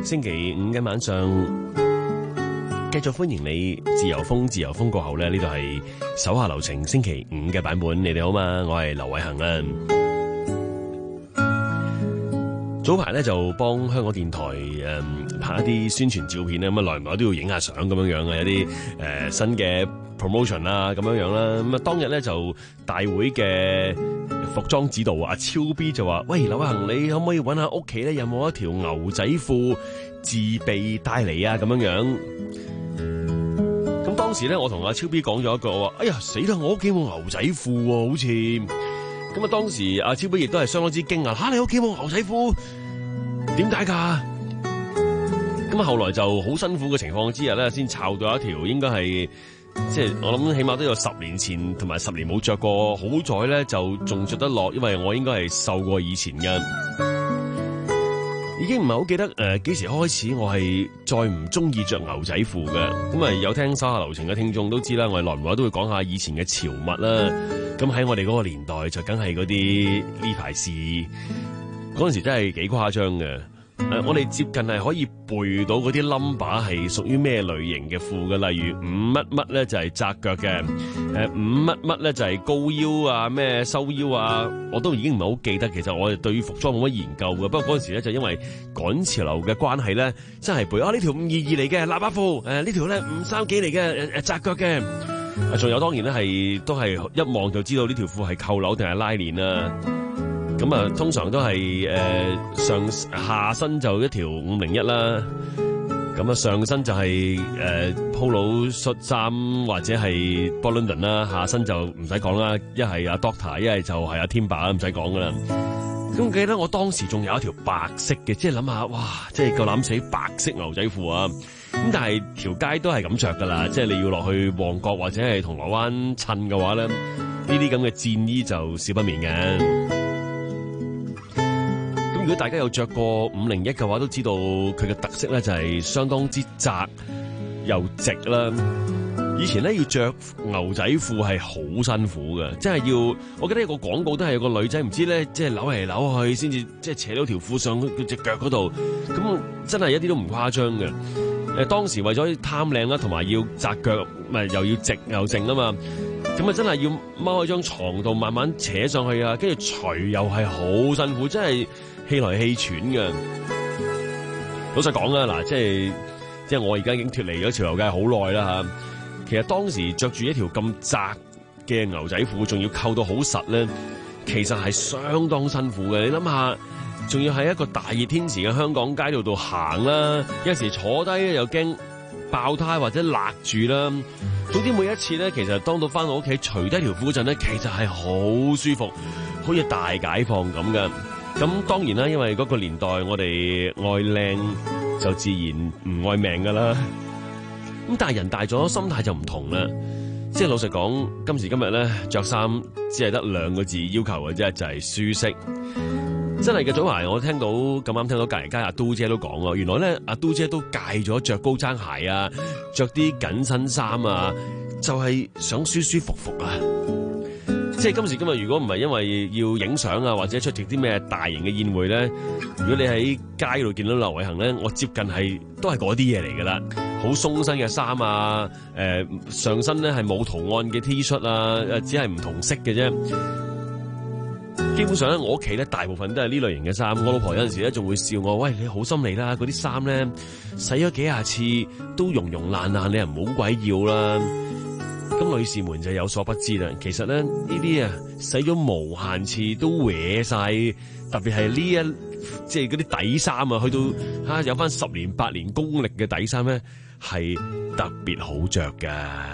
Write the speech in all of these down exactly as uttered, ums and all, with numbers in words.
星期五嘅晚上，繼續歡迎你自由風，自由風過後呢，呢度係手下留情星期五嘅版本。你哋好嘛？我係劉偉恒啊。早排咧就幫香港電台誒、嗯、拍一啲宣傳照片咧，咁啊耐唔耐都要影下相咁樣樣嘅，有啲誒、呃、新嘅 promotion 啊咁樣樣啦。咁啊當日咧就大會嘅服裝指導阿超 B 就話：喂，劉恒，你可唔可以揾下屋企咧有冇一條牛仔褲自備帶嚟啊？咁樣樣。咁當時咧我同阿超 B 講咗一句，我話：哎呀死啦！我屋企冇牛仔褲喎，好似。咁啊！當時阿超 B 亦都係相當之驚訝，嚇你屋企冇牛仔褲，點解㗎？咁啊，後來就好辛苦嘅情況之下咧，先摷到一條應該係即係我諗起碼都有十年前同埋十年冇着過，好在咧就仲着得落，因為我應該係瘦過以前嘅。已經唔係好記得誒幾時開始我係再唔中意着牛仔褲嘅。咁啊有聽手下留情嘅聽眾都知啦，我哋耐唔耐都會講下以前嘅潮物啦。咁喺我哋嗰個年代就梗係嗰啲呢排事，嗰陣時真係幾誇張嘅。誒，我哋接近係可以背到嗰啲 number 係屬於咩類型嘅褲嘅，例如五乜乜咧就係窄腳嘅，誒五乜乜咧就係高腰啊，咩收腰啊，我都已經唔係好記得。其實我哋對於服裝冇乜研究嘅，不過嗰陣時咧就因為趕潮流嘅關係咧，真係背啊呢條五二二嚟嘅喇叭褲，誒呢條咧五三幾嚟嘅誒誒窄腳嘅。仲有當然咧係都係一望就知道呢條褲係扣鈕定係拉鏈啦。咁啊，通常都係誒、呃、上下身就一條五零一啦。咁啊，上身就係、是、誒、呃、polo 恤衫或者係 Bolton 啦，下身就唔使講啦，一係阿 Doctor， 一係就係阿 Timber， 唔使講噶啦。咁記得我當時仲有一條白色嘅，即係諗下，哇！即係夠膽死白色牛仔褲啊！咁但係條街都係咁着噶啦，即係你要落去旺角或者係銅鑼灣襯嘅話咧，呢啲咁嘅戰衣就少不免嘅。咁如果大家有着過五零一嘅話，都知道佢嘅特色咧就係相當之窄又直啦。以前咧要着牛仔褲係好辛苦嘅，即係要，我記得有個廣告都係有個女仔唔知咧，即係扭嚟扭去先至即係扯到條褲上佢隻腳嗰度，咁真係一啲都唔誇張嘅。誒當時為咗貪靚啦，同埋要窄腳，咪又要直又正啊嘛，咁啊真係要踎喺張床度慢慢扯上去啊，跟住除又係好辛苦，真係氣來氣喘嘅。老實講啊，嗱，即係即係我而家已經脫離咗潮流界好耐啦嚇。其實當時着住一條咁窄嘅牛仔褲，仲要扣到好實咧，其實係相當辛苦嘅。你諗下，仲要喺一個大熱天時嘅香港街道度行啦，有時坐低咧又驚爆胎或者勒住啦。總之每一次咧，其實當到翻到屋企除低條褲嗰陣咧，其實係好舒服，好似大解放咁嘅。咁當然啦，因為嗰個年代我哋愛靚就自然唔愛命噶啦。咁但係人大咗，心態就唔同啦。即係老實講，今時今日咧着衫只係得兩個字要求嘅啫，就係舒適。真係嘅，早排我聽到咁啱聽到隔籬街阿嘟姐都講啊，原來咧阿嘟姐都戒咗着高踭鞋啊，着啲緊身衫啊，就係想舒舒服服啊。即係今時今日，如果唔係因為要影相啊，或者出席啲咩大型嘅宴會咧，如果你喺街度見到劉偉恒咧，我接近係都係嗰啲嘢嚟噶啦，好鬆身嘅衫啊，誒、呃、上身咧係冇圖案嘅 T 恤啊，誒只係唔同色嘅啫。基本上咧，我屋企咧大部分都係呢類型嘅衫。我老婆有陣時咧仲會笑我，喂，你好心理啦，嗰啲衫咧洗咗幾廿次都溶溶爛爛，你又唔好鬼要啦。咁女士們就有所不知啦，其實咧呢啲啊洗咗無限次都歪晒，特別係呢一即係嗰啲底衫啊，去到吓、啊、有翻十年八年功力嘅底衫咧，係特別好着噶，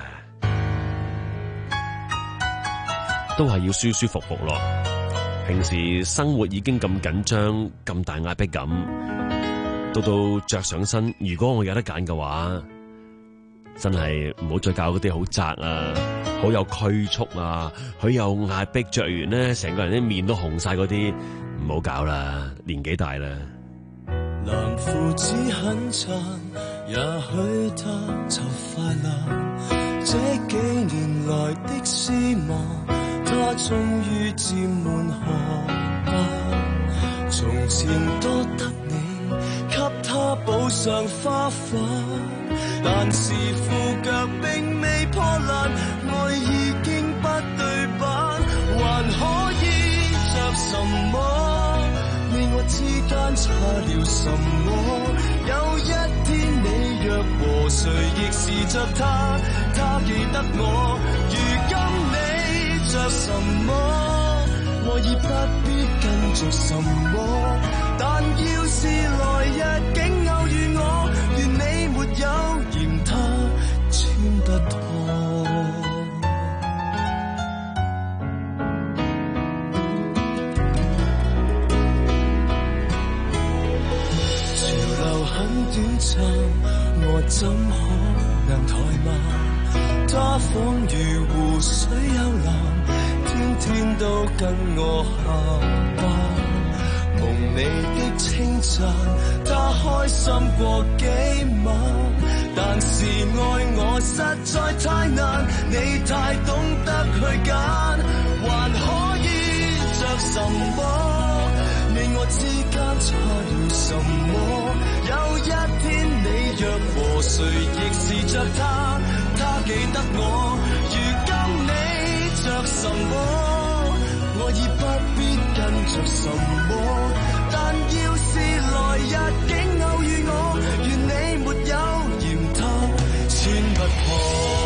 都係要舒舒服服咯。平時生活已經咁緊張、咁大壓迫感，到到着上身，如果我有得揀嘅話，真係唔好再教嗰啲好窄啊，好有拘束啊，好有壓迫，着完咧成個人啲面都紅晒嗰啲，唔好搞啦，年紀大啦。 藍褲子很襯，也許他就快樂。這幾年來的失望，他終於漸滿荷包。從前多得你，給他補上花瓣，但是褲腳並未破爛，愛已經不對版，還可以着什麼？你我之間差了什麼？有一天你若和誰亦是着他，他記得我。如今你着什麼？我已不必跟着什麼，但要是來日竟偶遇我，願你沒有嫌他穿得破。潮流很短暫，我怎可能怠慢？他仿如湖水幽藍，天天都跟我下班。蒙你的稱讚，他開心過幾晚，但是愛我實在太難，你太懂得去揀，還可以着什麼？你我之間差了什麼？有一天你若和誰亦是着他，他記得我。如今你着什麼？我已不必跟着什麼，但要是來日竟偶遇我，願你沒有嫌他穿不破。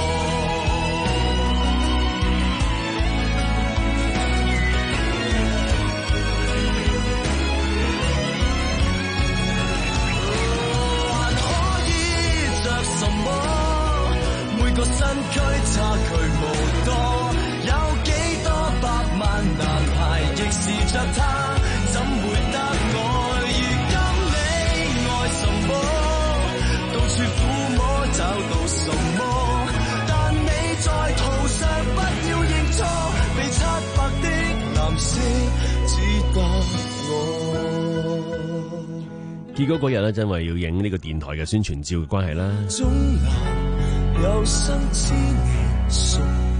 個身軀差距無多，有幾多百萬男孩亦是着他，怎會得我？如今你愛什麼？到處撫摸找到什麼？但你在途上不要認錯，被漆白的藍色只得我。 結果嗰日咧，真係要影呢個電台嘅宣傳照嘅關係啦。 有生之年屬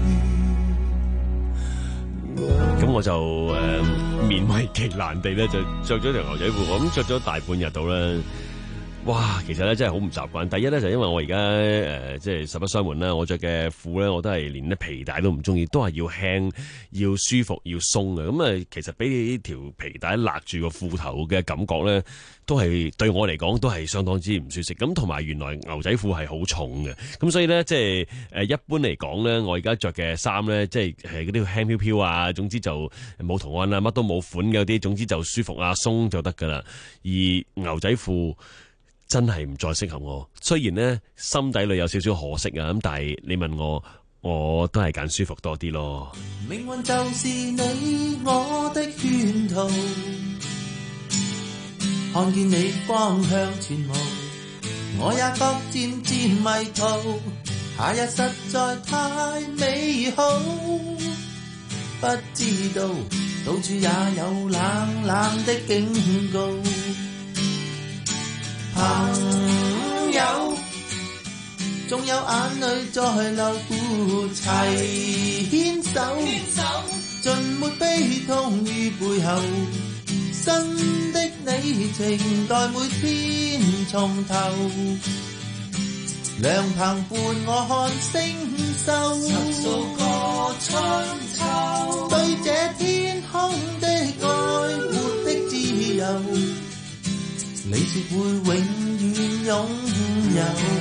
於我， 咁我就誒、呃、勉為其難地咧，就着咗條牛仔褲，我咁着咗大半日到啦。哇，其實咧真係好唔習慣。第一咧就因為我而家誒即係實不相瞞啦，我着嘅褲咧我都係連啲皮帶都唔中意，都係要輕、要舒服、要鬆嘅。咁啊，其實俾呢條皮帶勒住個褲頭嘅感覺咧，都係對我嚟講都係相當之唔舒適。咁同埋原來牛仔褲係好重嘅，咁所以咧即係誒一般嚟講咧，我而家着嘅衫咧即係係嗰啲輕飄飄啊，總之就冇圖案啊，乜都冇款嘅嗰啲，總之就舒服啊、鬆就得噶啦。而牛仔褲真係唔再適合我，雖然呢心底裏有少少可惜啊，咁但係你問我，我都係揀舒服多啲咯。 命運就是你我的圈套，看見你方向全無，我也覺漸漸迷途，夏日實在太美好，不知道到處也有冷冷的警告。朋友，縱有眼淚在流，齊牽手，盡沒悲痛於背後，新的你情待每天從頭，涼棚伴我看星宿，十數個春秋，對這天空的愛，活的自由，你說會永遠擁有，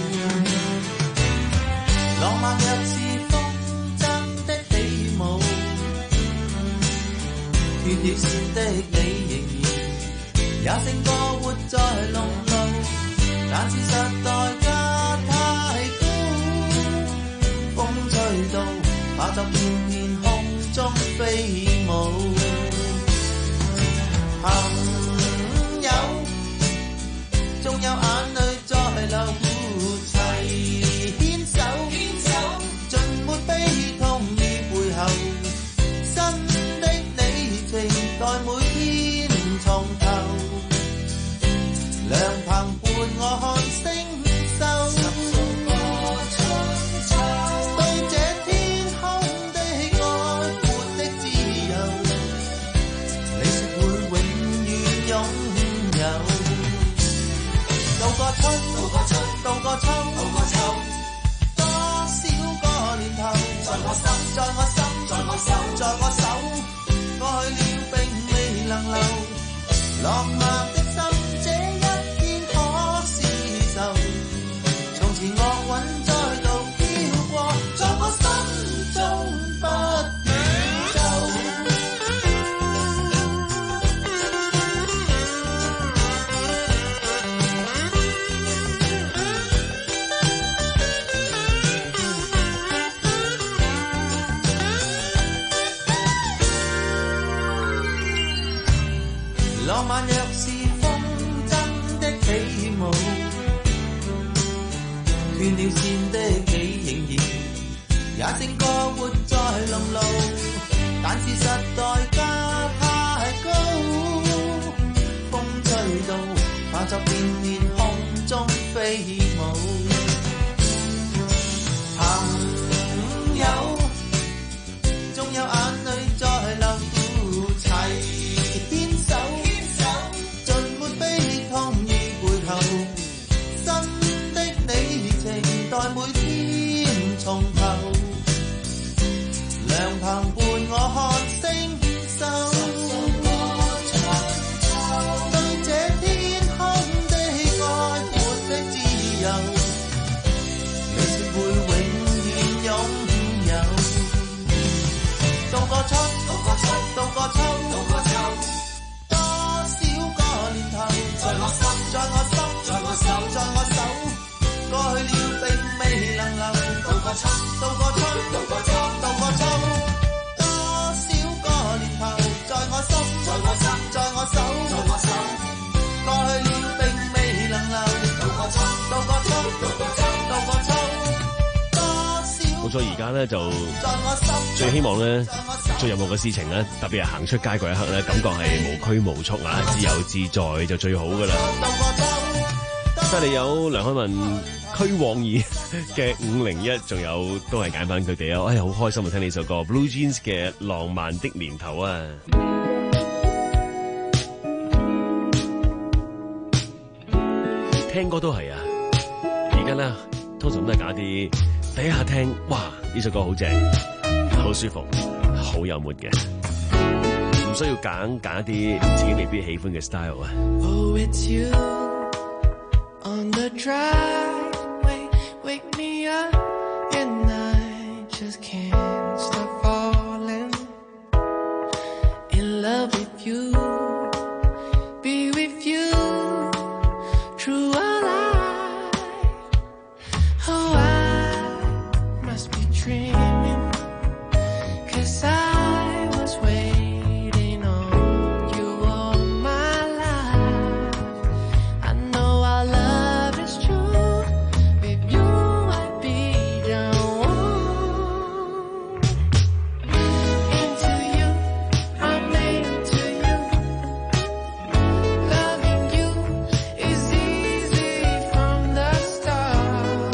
浪漫若是風箏的起舞，斷了線的你仍然也勝過活在籠路，但是實代價太高，風吹到怕就變天空中飛舞。朋友，縱有眼淚在流，齊牽手，盡沒悲痛於背後，新的你情待每天從頭，涼棚伴我看星宿，十數個春秋，對這天空的愛，活的自由， 也勝過活在籠路，但是實代價太高，風吹到化作變面空中飛舞。朋友，縱有眼淚在流，齊牽手，盡沒悲痛於背後，新的你情待每天重頭，良朋伴我看星宿，對這天空的愛活的自由，你說會永遠擁有。渡過春，渡過春，渡過秋，渡過秋，多少個年頭，在我心，在我心，在我手，在我手，過去了並未能留。渡過春，渡過春，渡過秋，渡過秋，多少個年頭，在我心，在我心，在我手，在我手，過去了並未能留。渡過春，渡過春，渡過秋，渡過秋。 冇錯，而家咧就最希望咧做任何嘅事情咧，特別係行出街嗰一刻咧，感覺係無拘無束啊，自由自在就最好噶啦。犀利有梁漢文區往義嘅五零一，仲有都係揀翻佢哋啊！哎呀，好開心啊！聽呢首歌 Blue Jeans 嘅《浪漫的年頭》啊！聽歌都係啊，而家咧通常都係揀啲。第一下聽，哇！呢首歌好正，好舒服，好有 mood 嘅，唔需要揀揀一啲自己未必喜歡嘅 style 啊。 Oh, it's you on the driveway, wake me up and I just can't stop falling in love with you, be with you through our life. Oh, I dreaming, 'cause I was waiting on you all my life. I know our love is true, with you I'd be the one. Into you, I'm made into you. Loving you is easy from the start.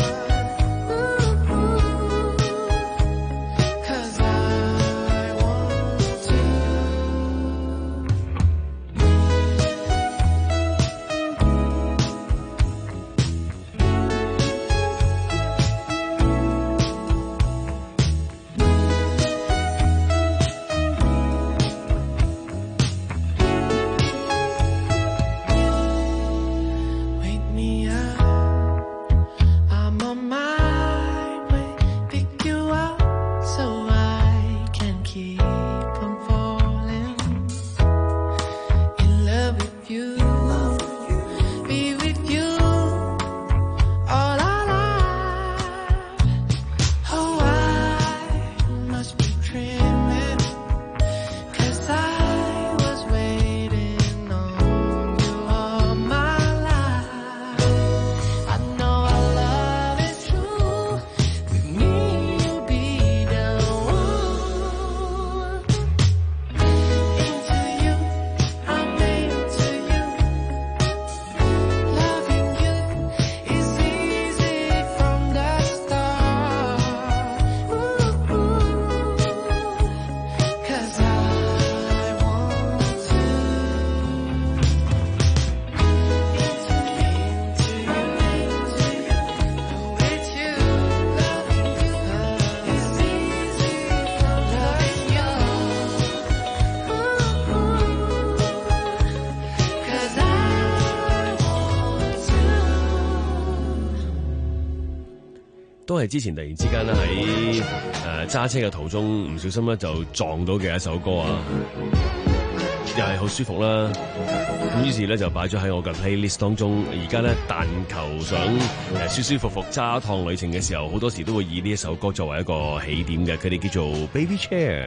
都係之前突然之間咧喺誒揸車嘅途中唔小心咧就撞到嘅一首歌啊，又係好舒服啦。咁於是咧就擺咗喺我嘅 playlist 當中。而家咧但求想誒舒舒服服揸一趟旅程嘅時候，好多時都會以呢一首歌作為一個起點嘅。佢哋叫做 Baby Chair，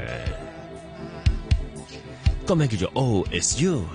歌名叫做 Oh It's You。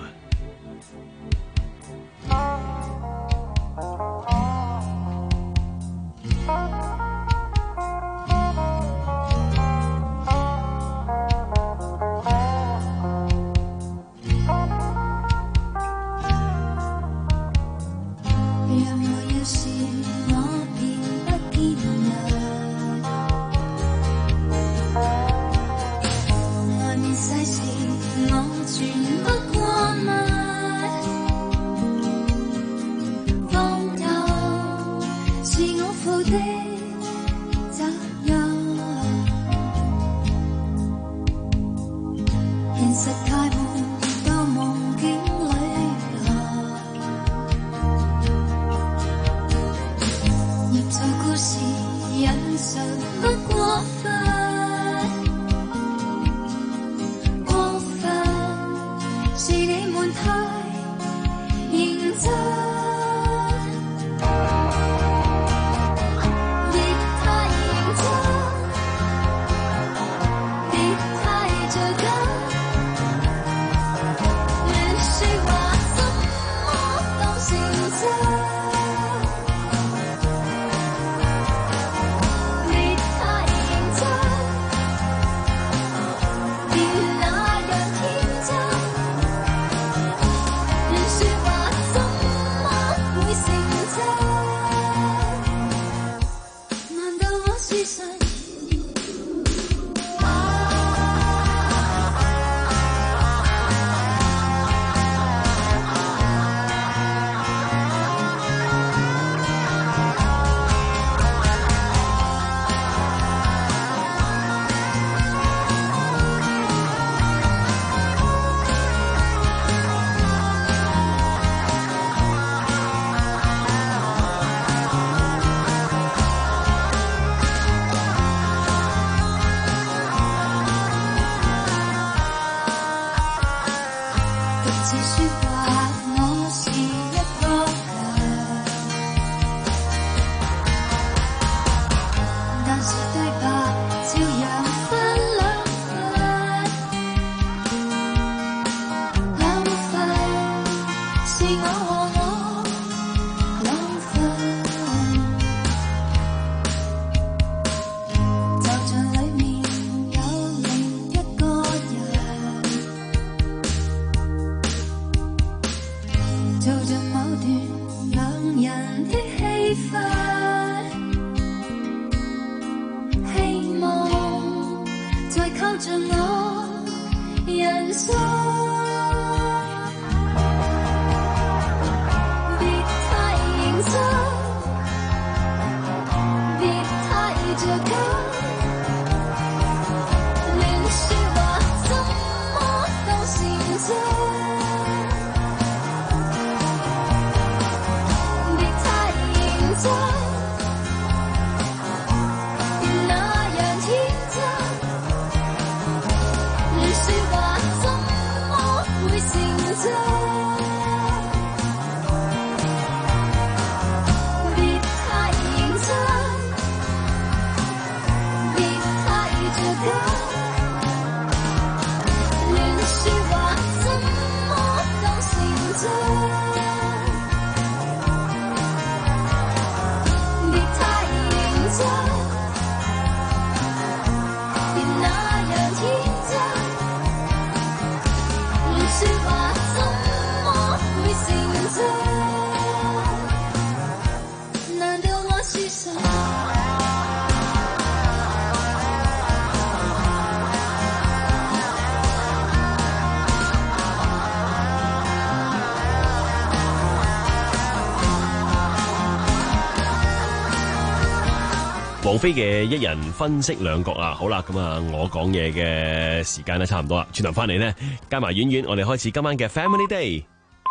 王菲嘅一人分析兩角啊，好啦，咁啊，我講嘢嘅時間咧差唔多啦，轉頭翻嚟呢，加埋婉婉，我哋開始今晚嘅 Family Day。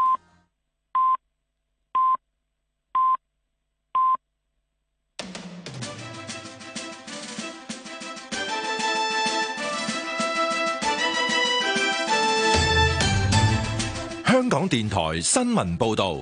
香港電台新聞報道。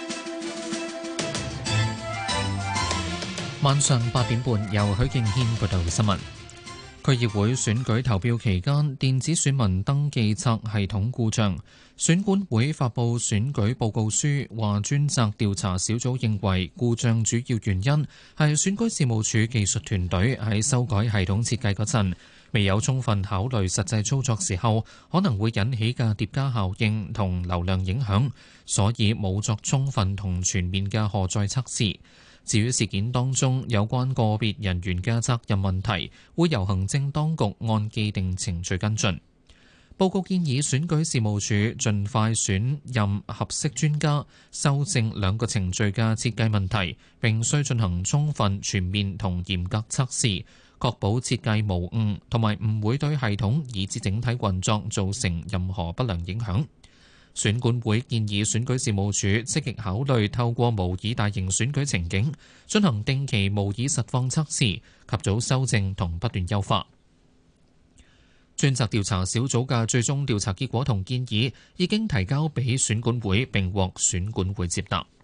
晚上八點半，由許敬軒報道新聞。區議會選舉投票期間，電子選民登記冊系統故障，選管會發布選舉報告書，話專責調查小組認為故障主要原因係選舉事務處技術團隊喺修改系統設計嗰陣，未有充分考慮實際操作時候可能會引起嘅疊加效應同流量影響，所以冇作充分同全面嘅荷載測試。至於事件當中有關個別人員嘅責任問題，會由行政當局按既定程序跟進。報告建議選舉事務處盡快選任合適專家，修正兩個程序嘅設計問題，並須進行充分、全面同嚴格測試，確保設計無誤，同埋唔會對系統以至整體運作造成任何不良影響。 選管會建議選舉事務處積極考慮透過模擬大型選舉情景，進行定期模擬實況測試，及早修正同不斷優化。專責調查小組嘅最終調查結果同建議已經提交俾選管會並獲選管會接納。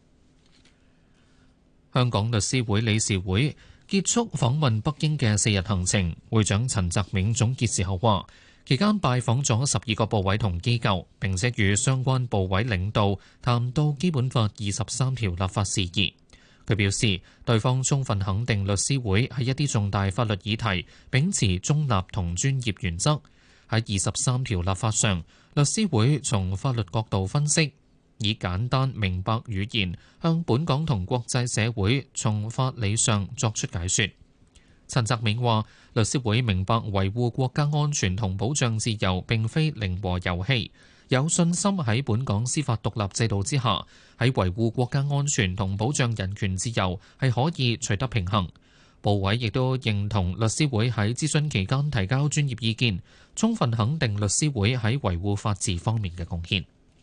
香港律師會理事會結束訪問北京嘅四日行程，會長陳澤銘總結時候話，期間拜訪咗十二個部委同機構，並且與相關部委領導談到基本法二十三條立法事宜。佢表示，對方充分肯定律師會喺一啲重大法律議題秉持中立同專業原則。喺二十三條立法上，律師會從法律角度分析，以簡單明白語言向本港同國際社會從法理上作出解說。陳澤銘話，律師會明白維護國家安全同保障自由並非零和遊戲，有信心喺本港司法獨立制度之下，喺維護國家安全同保障人權自由係可以取得平衡。部委亦都認同律師會喺諮詢期間提交專業意見，充分肯定律師會喺維護法治方面嘅貢獻。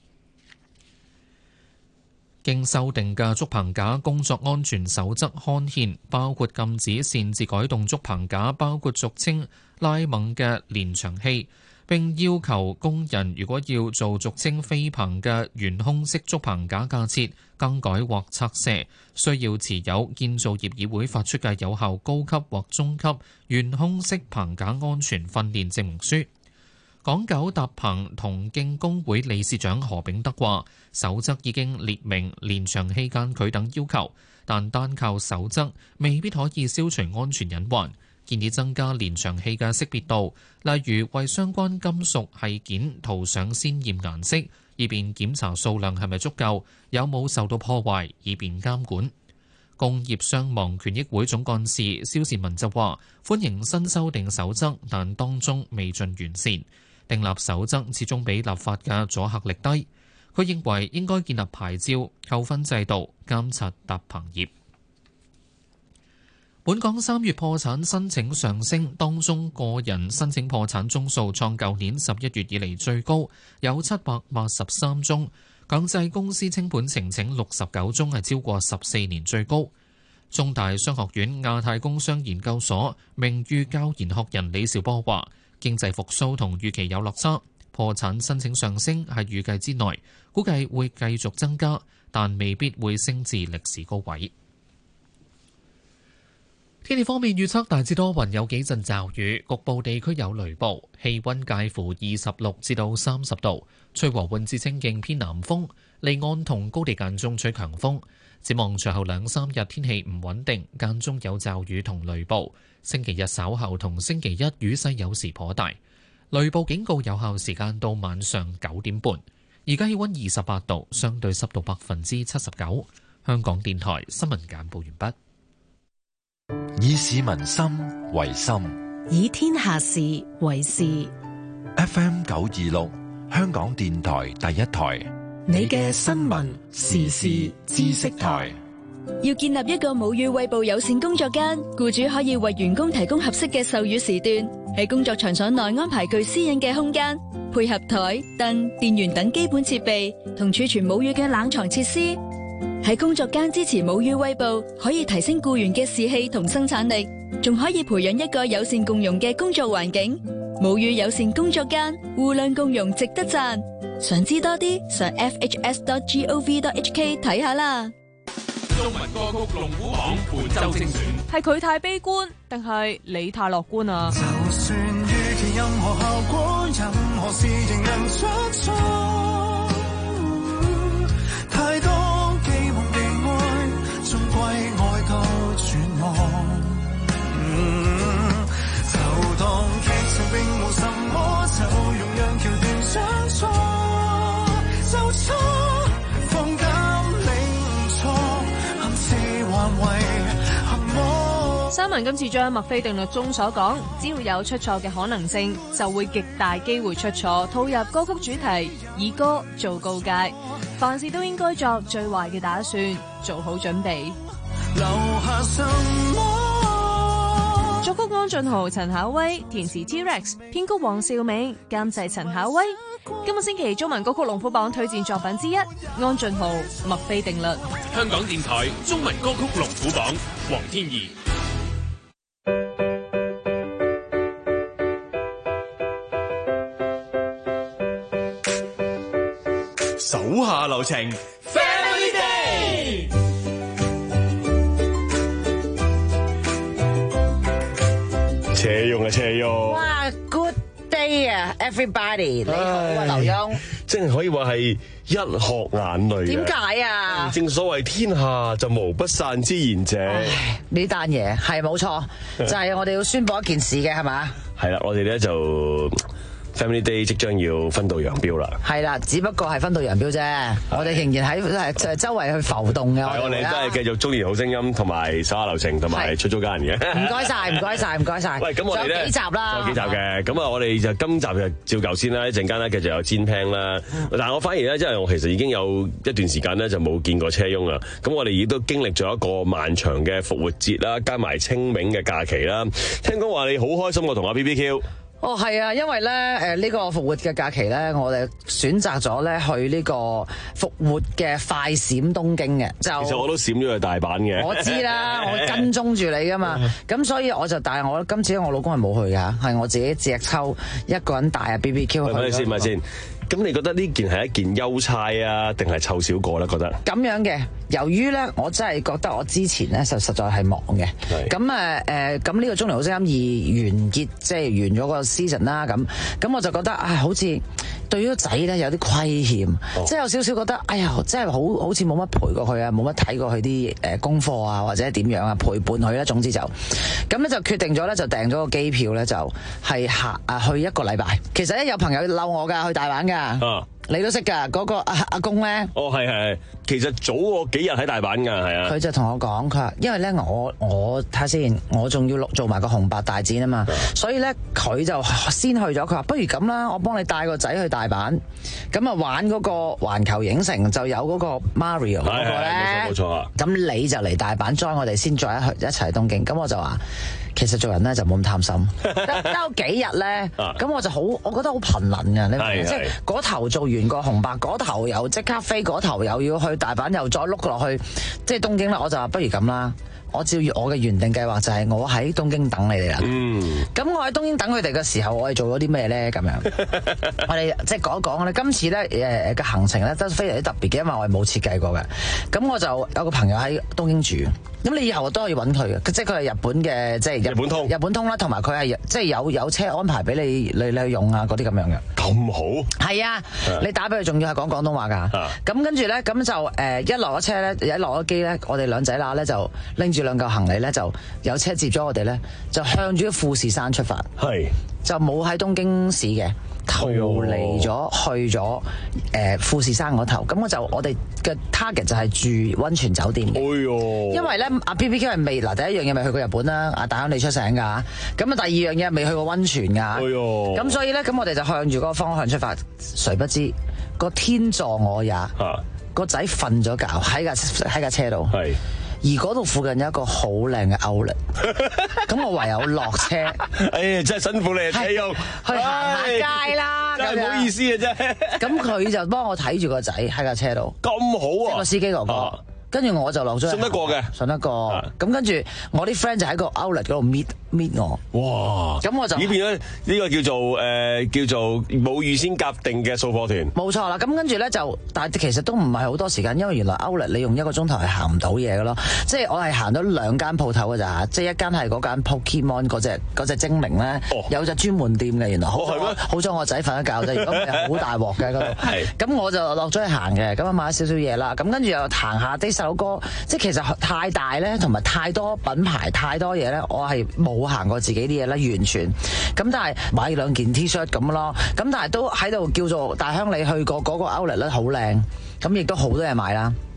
經修訂嘅竹棚架工作安全守則刊憲，包括禁止擅自改動竹棚架，包括俗稱拉掹嘅連牆器，並要求工人如果要做俗稱飛棚嘅懸空式竹棚架架設更改或拆卸，需要持有建造業議會發出嘅有效高級或中級懸空式棚架安全訓練證明書。港九搭棚同敬工會理事長何炳德話，守則已經列明連牆器間距等要求，但單靠守則未必可以消除安全隱患，建議增加連牆器嘅識別度，例如為相關金屬器件塗上鮮豔顏色，以便檢查數量係咪足夠，有冇受到破壞，以便監管。工業傷亡權益會總幹事蕭善文就話，歡迎新修訂守則，但當中未盡完善。訂立守則始終比立法嘅阻嚇力低。佢認為應該建立牌照扣分制度，監察搭棚業。本港三月破產申請上升，當中個人申請破產宗數創舊年十一月以嚟最高，有七百八十三宗；強制公司清盤呈請六十九宗，係超過十四年最高。中大商學院亞太工商研究所名譽教研學人李兆波話，經濟復甦同預期有落差，破產申請上升係預計之內，估計會繼續增加，但未必會升至歷史高位。天氣方面預測大致多雲，有幾陣驟雨，局部地區有雷暴，氣溫介乎二十六至到三十度，吹和緩至清勁偏南風，離岸同高地間中吹強風。展望隨後兩三日天氣唔穩定，間中有驟雨同雷暴。星期日稍後同星期一雨勢有時頗大，雷暴警告有效時間到晚上九點半。而家氣溫二十八度，相對濕度百分之七十九。香港電台新聞簡報完畢。 以市民心為心， 以天下事為事。 F M 九二六，香港電台第一台， 你嘅新聞時事知識台。 要建立一個母乳餵哺友善工作間，僱主可以為員工提供合適嘅授乳時段，喺工作場所內安排具私隱嘅空間，配合台、凳、電源等基本設備，同儲存母乳嘅冷藏設施。喺工作間支持母乳餵哺，可以提升僱員嘅士氣同生產力，仲可以培養一個友善共融嘅工作環境。母乳友善工作間，互諒共融，值得讚。想知多啲，上 f h s dot gov dot h k 睇下啦。 中文歌曲龍虎榜本周精選， 係佢太悲觀，定係你太樂觀啊？ 就算預期任何效果，任何事仍能出錯。太多寄望被愛，終歸愛到絕望。嗯，就當劇情並無什麼，就容讓橋段相錯，就錯放膽領錯。 三文今次將墨菲定律中所講，只要有出錯嘅可能性，就會極大機會出錯，套入歌曲主題，以歌做告誡，凡事都應該作最壞嘅打算，做好準備。 留下什麼作曲安俊豪、陳巧威，填詞 T-Rex， 編曲黃兆美，監製陳巧威。今個星期中文歌曲龍虎榜推薦作品之一，安俊豪《墨菲定律》。 香港電台中文歌曲龍虎榜，黃天怡。 手下留情 Family Day， 車用啊車用， 哇 ，Good day 啊 ，everybody，你好啊，劉墉， 真係可以話係一殼眼淚。 點解啊？ 正所謂天下就無不散之言者。 呢單嘢係冇錯，就係我哋要宣佈一件事嘅，係嘛？ 係啦，我哋咧就 Family Day 即將要分道揚鑣啦。 係啦，只不過係分道揚鑣啫。我哋仍然喺誒周圍去浮動嘅。 係，我哋都係繼續中年好聲音同埋手下留情同埋出租家人嘅。 唔該晒，唔該晒，唔該晒。 喂，咁我哋咧仲有幾集啦？ 仲有幾集嘅。咁啊，我哋就今集就照舊先啦。一陣間咧繼續有煎聽啦。但係我反而咧，即係我其實已經有一段時間咧就冇見過車翁啦。咁我哋亦都經歷咗一個漫長嘅復活節啦，加埋清明嘅假期啦。聽講話你好開心喎，同阿 B B Q。 哦，係啊，因為咧，誒呢個復活嘅假期咧，我哋選擇咗咧去呢個復活嘅快閃東京嘅，就其實我都閃咗去大阪嘅。 我知啦，我跟蹤住你噶嘛，咁所以我就帶我今次我老公係冇去㗎，係我自己隻抽一個人帶啊 B B Q 去。 咪先咪先。咁你覺得呢件係一件優差啊，定係湊少個咧？覺得咁樣嘅，由於咧，我真係覺得我之前咧就實在係忙嘅。咁誒誒，咁呢個中年好聲音二完結，即係完咗個 season 啦。咁咁我就覺得，唉，好似對於個仔咧有啲虧欠，哦、即係有少少覺得，哎呀，真係好好似冇乜陪過佢啊，冇乜睇過佢啲誒功課啊，或者點樣啊，陪伴佢啦。總之就咁咧，就決定咗咧，就訂咗個機票咧，就係下啊去一個禮拜。其實咧有朋友嬲我㗎，去大阪㗎。啊！你都識㗎嗰個阿阿公咧？ 哦，係係，其實早我幾日喺大阪㗎，係啊。 佢就同我講，佢話因為咧我我睇下先，我仲要做埋個紅白大戰啊嘛，所以咧佢就先去咗。佢話不如咁啦，我幫你帶個仔去大阪，咁啊玩嗰個環球影城就有嗰個 Mario 嗰個咧， 冇錯冇錯啊。 咁你就嚟大阪 join 我哋先，再一去一齊東京。咁我就話。其實做人咧就冇咁貪心，得得幾日咧，咁我就好，我覺得好頻能嘅，你明唔明？即係嗰頭做完個紅白，嗰頭又即刻飛，嗰頭又要去大阪，又再碌落去，即係東京啦。我就話不如咁啦，我照住我嘅原定計劃就係我喺東京等你哋啦。嗯，咁我喺東京等佢哋嘅時候，我哋做咗啲咩咧？咁樣，我哋即係講一講咧。今次咧誒嘅行程咧都非常之特別嘅，因為我係冇設計過嘅。咁我就有個朋友喺東京住。咁你以後都可以揾佢嘅，即係佢係日本嘅，即係日， 日本通， 日本通啦，同埋佢係即係有有車安排俾你你你去用啊嗰啲咁樣嘅。 咁好？ 係啊，你打俾佢仲要係講廣東話㗎。咁跟住咧，咁就誒一落咗車咧，一落咗機咧，我哋兩仔乸咧就拎住兩嚿行李咧，就有車接咗我哋咧，就向住富士山出發。係。就冇喺東京市嘅，逃離咗去咗誒、呃、富士山嗰頭。咁我就我哋嘅 target 就係住溫泉酒店。哎呦！因為咧阿 B B Q 係未嗱第一樣嘢未去過日本啦，阿大亨你出醒㗎。咁啊第二樣嘢未去過溫泉㗎。哎呦！咁所以咧咁我哋就向住嗰個方向出發。誰不知個天助我也，個仔瞓咗覺喺架喺架車度。係。而嗰度附近有一個好靚嘅 outlet，咁我唯有落車。 哎呀，真係辛苦你啊，車翁， 去行下街啦。 真係唔好意思啊，真。 咁佢就幫我睇住個仔喺架車度。 咁好啊！ 即個司機哥哥。跟住我就落咗， 信得過嘅， 信得過。咁跟住我啲 friend 就喺個 outlet 嗰度搣搣我。哇！咁我就已變咗呢個叫做誒、呃、叫做冇預先夾定嘅掃貨團。 冇錯啦。咁跟住咧就，但係其實都唔係好多時間，因為原來 outlet 你用一個鐘頭係行唔到嘢嘅咯。即係我係行咗兩間鋪頭嘅咋，即係一間係嗰間 Pokemon 嗰隻嗰隻精靈咧，哦、有隻專門店嘅原來。好彩、哦、好彩我仔瞓一覺啫，如果唔係好大鑊嘅嗰度。係。咁我就落咗去行嘅，咁啊買少少嘢啦。咁跟住又行下啲首歌，即係其實太大咧，同埋太多品牌，太多嘢咧，我係冇行過自己啲嘢咧，完全。咁但係買兩件 T-shirt 咁咯，咁但係都喺度叫做大鄉里去過嗰個 outlet 咧，好靚，咁亦都好多嘢買啦。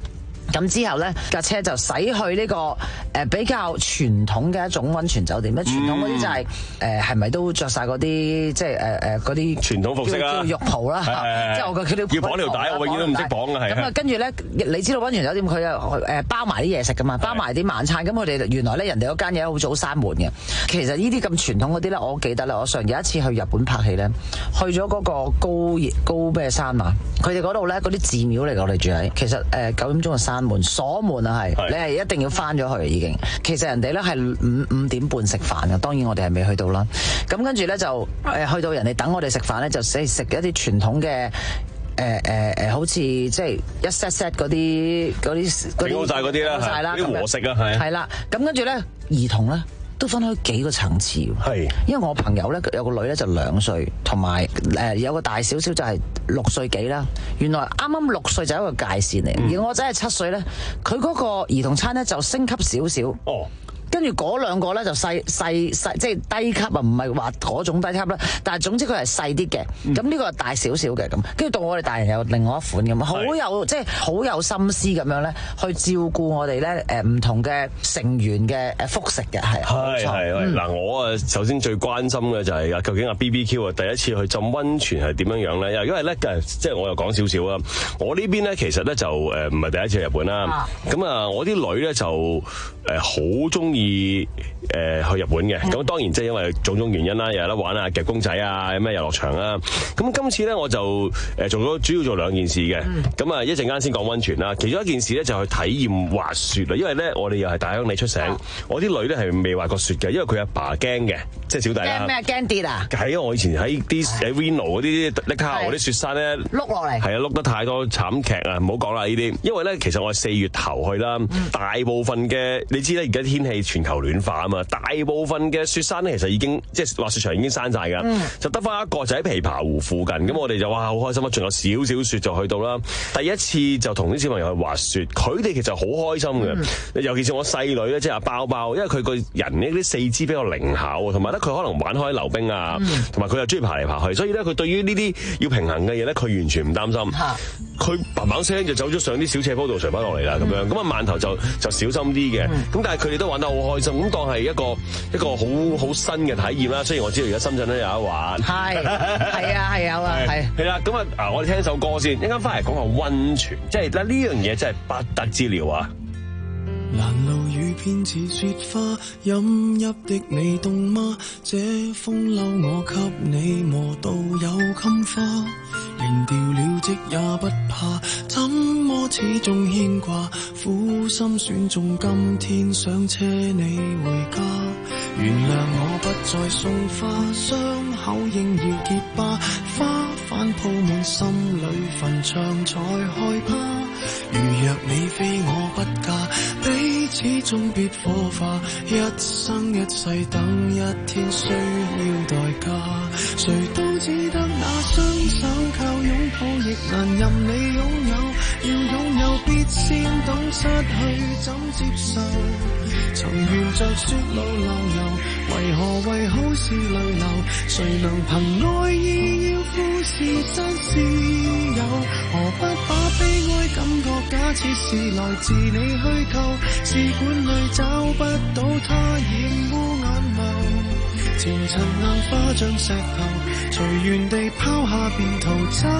咁之後咧架車就駛去呢個誒比較傳統嘅一種溫泉酒店。咧傳統嗰啲就係誒係咪都着晒嗰啲即係誒誒嗰啲傳統服飾啊， 叫浴袍啦，即係我佢哋要綁條帶，我永遠都唔識綁嘅係。 咁啊，跟住咧，你知道溫泉酒店佢又誒包埋啲嘢食噶嘛，包埋啲晚餐。咁佢哋原來咧人哋嗰間嘢好早閂門嘅。其實呢啲咁傳統嗰啲咧，我記得啦。我上有一次去日本拍戲咧，去咗嗰個高高咩山嘛，佢哋嗰度咧嗰啲寺廟嚟，我哋住喺。其實誒九點鐘就閂門鎖門啊，係你係一定要翻咗去已經。其實人哋咧係五五點半食飯嘅，當然我哋係未去到啦。咁跟住咧就誒去到人哋等我哋食飯咧，就食食一啲傳統嘅。誒誒誒，好似即係一 set set 嗰啲嗰啲嗰啲， 整好晒嗰啲啦，啲和食啊，係。係啦，咁跟住咧，兒童咧都分開幾個層次。係，因為我朋友咧有個女咧就兩歲，同埋誒有個大少少就係六歲幾啦。原來啱啱六歲就係一個界線嚟，嗯、而我仔係七歲咧，佢嗰個兒童餐咧就升級少少。哦。跟住嗰兩個咧就細細細，即係低級啊，唔係話嗰種低級啦。但係總之佢係細啲嘅，咁呢、嗯、個係大少少嘅咁。跟住到我哋大人有另外一款咁，好有即係好有心思咁樣咧，去照顧我哋咧誒唔同嘅成員嘅誒福食嘅係。係係嗱，我啊首先最關心嘅就係啊，究竟啊 B B Q 啊第一次去浸溫泉係點樣樣咧？因為咧即係我又講少少啊，我呢邊咧其實咧就誒唔係第一次去日本啦。咁啊，我啲女咧就誒好中意。誒去日本嘅，咁當然即係因為種種原因啦，又有得玩啊，夾公仔啊，有咩遊樂場啊。咁今次咧我就誒做咗主要做兩件事嘅。咁啊一陣間先講溫泉啦，其中一件事咧就去體驗滑雪啦。因為咧我哋又係大鄉里出醒，我啲女咧係未滑過雪嘅，因為佢阿爸驚嘅，即係小弟啦。 驚咩？驚跌啊？ 係啊！我以前喺啲喺 Reno 嗰啲瀝卡嗰啲雪山咧碌落嚟，係啊碌得太多慘劇啊！唔好講啦呢啲，因為咧其實我係四月頭去啦，大部分嘅你知咧而家天氣全球暖化啊嘛，大部分嘅雪山咧其實已經即係滑雪場已經閂晒㗎，嗯、就得翻一個就喺琵琶湖附近。咁、嗯、我哋就哇好開心啊！仲有少少雪就去到啦。第一次就同啲小朋友去滑雪，佢哋其實好開心嘅。嗯、尤其是我細女咧，即係阿包包，因為佢個人呢啲四肢比較靈巧，同埋咧佢可能玩開溜冰啊，同埋佢又中意爬嚟爬去，所以咧佢對於呢啲要平衡嘅嘢咧，佢完全唔擔心。佢嘭嘭聲就走咗上啲小斜坡度垂翻落嚟啦，咁樣咁啊慢頭就就小心啲嘅。咁、嗯、但係佢哋都玩得好開心，咁當係一個一個好好新嘅體驗啦。雖然我知道而家深圳都有得玩，係係啊係有啊係係啦。咁啊啊，我哋聽首歌先，一陣間翻嚟講下溫泉，即係咧呢樣嘢真係不得之了啊！ 蘭露雨偏似雪花，飲泣的你凍嗎？這風褸我給你磨到有襟花，連掉了職也不怕，怎麼始終牽掛？苦心選中今天想車你回家，原諒我不再送花，傷口應要結疤，花瓣鋪滿心裏墳場才害怕。如若你非我不嫁，彼此終必火化，一生一世等一天需要代價。誰都只得那雙手靠擁抱，亦難任你擁有。要擁有必先懂失去怎接受。曾沿着雪路浪遊，為何為好事淚流？誰能憑愛意要富士山私有？何不把悲哀感覺假設是來自你虛構？試管裏找不到它，染污眼眸。前塵硬化像石頭，隨緣地拋下便逃走。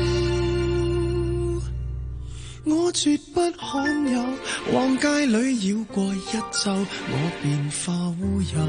我絕不罕有，往街裏繞過一周，我便化烏有。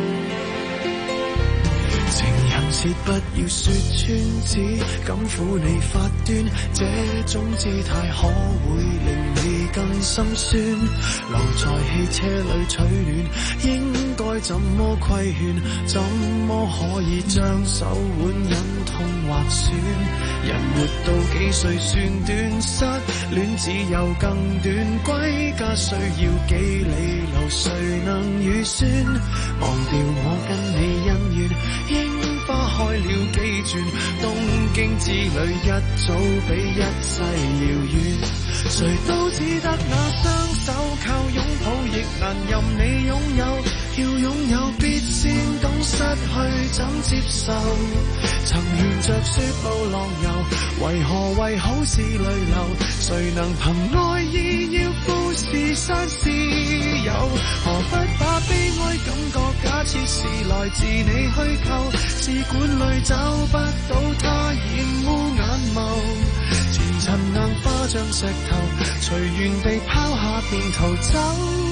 情人節不要說穿，只敢撫你發端，這種姿態可會令你更心酸。留在汽車裏取暖，應該怎麼規勸？怎麼可以將手腕忍痛劃損？人活到幾歲算短？失戀只有更短，歸家需要幾里路，誰能預算？忘掉我跟你恩怨，櫻花開了幾轉，東京之旅一早比一切遙遠。誰都只得那雙手靠擁抱，亦難任你擁有。 要擁有必先懂失去怎接受，曾沿着雪路浪遊，為何為好事淚流？誰能憑愛意要富士山私有？何不把悲哀感覺假設是來自你虛構？試管裏找不到他染污眼眸，前塵硬化像石頭，隨緣地拋下便逃走。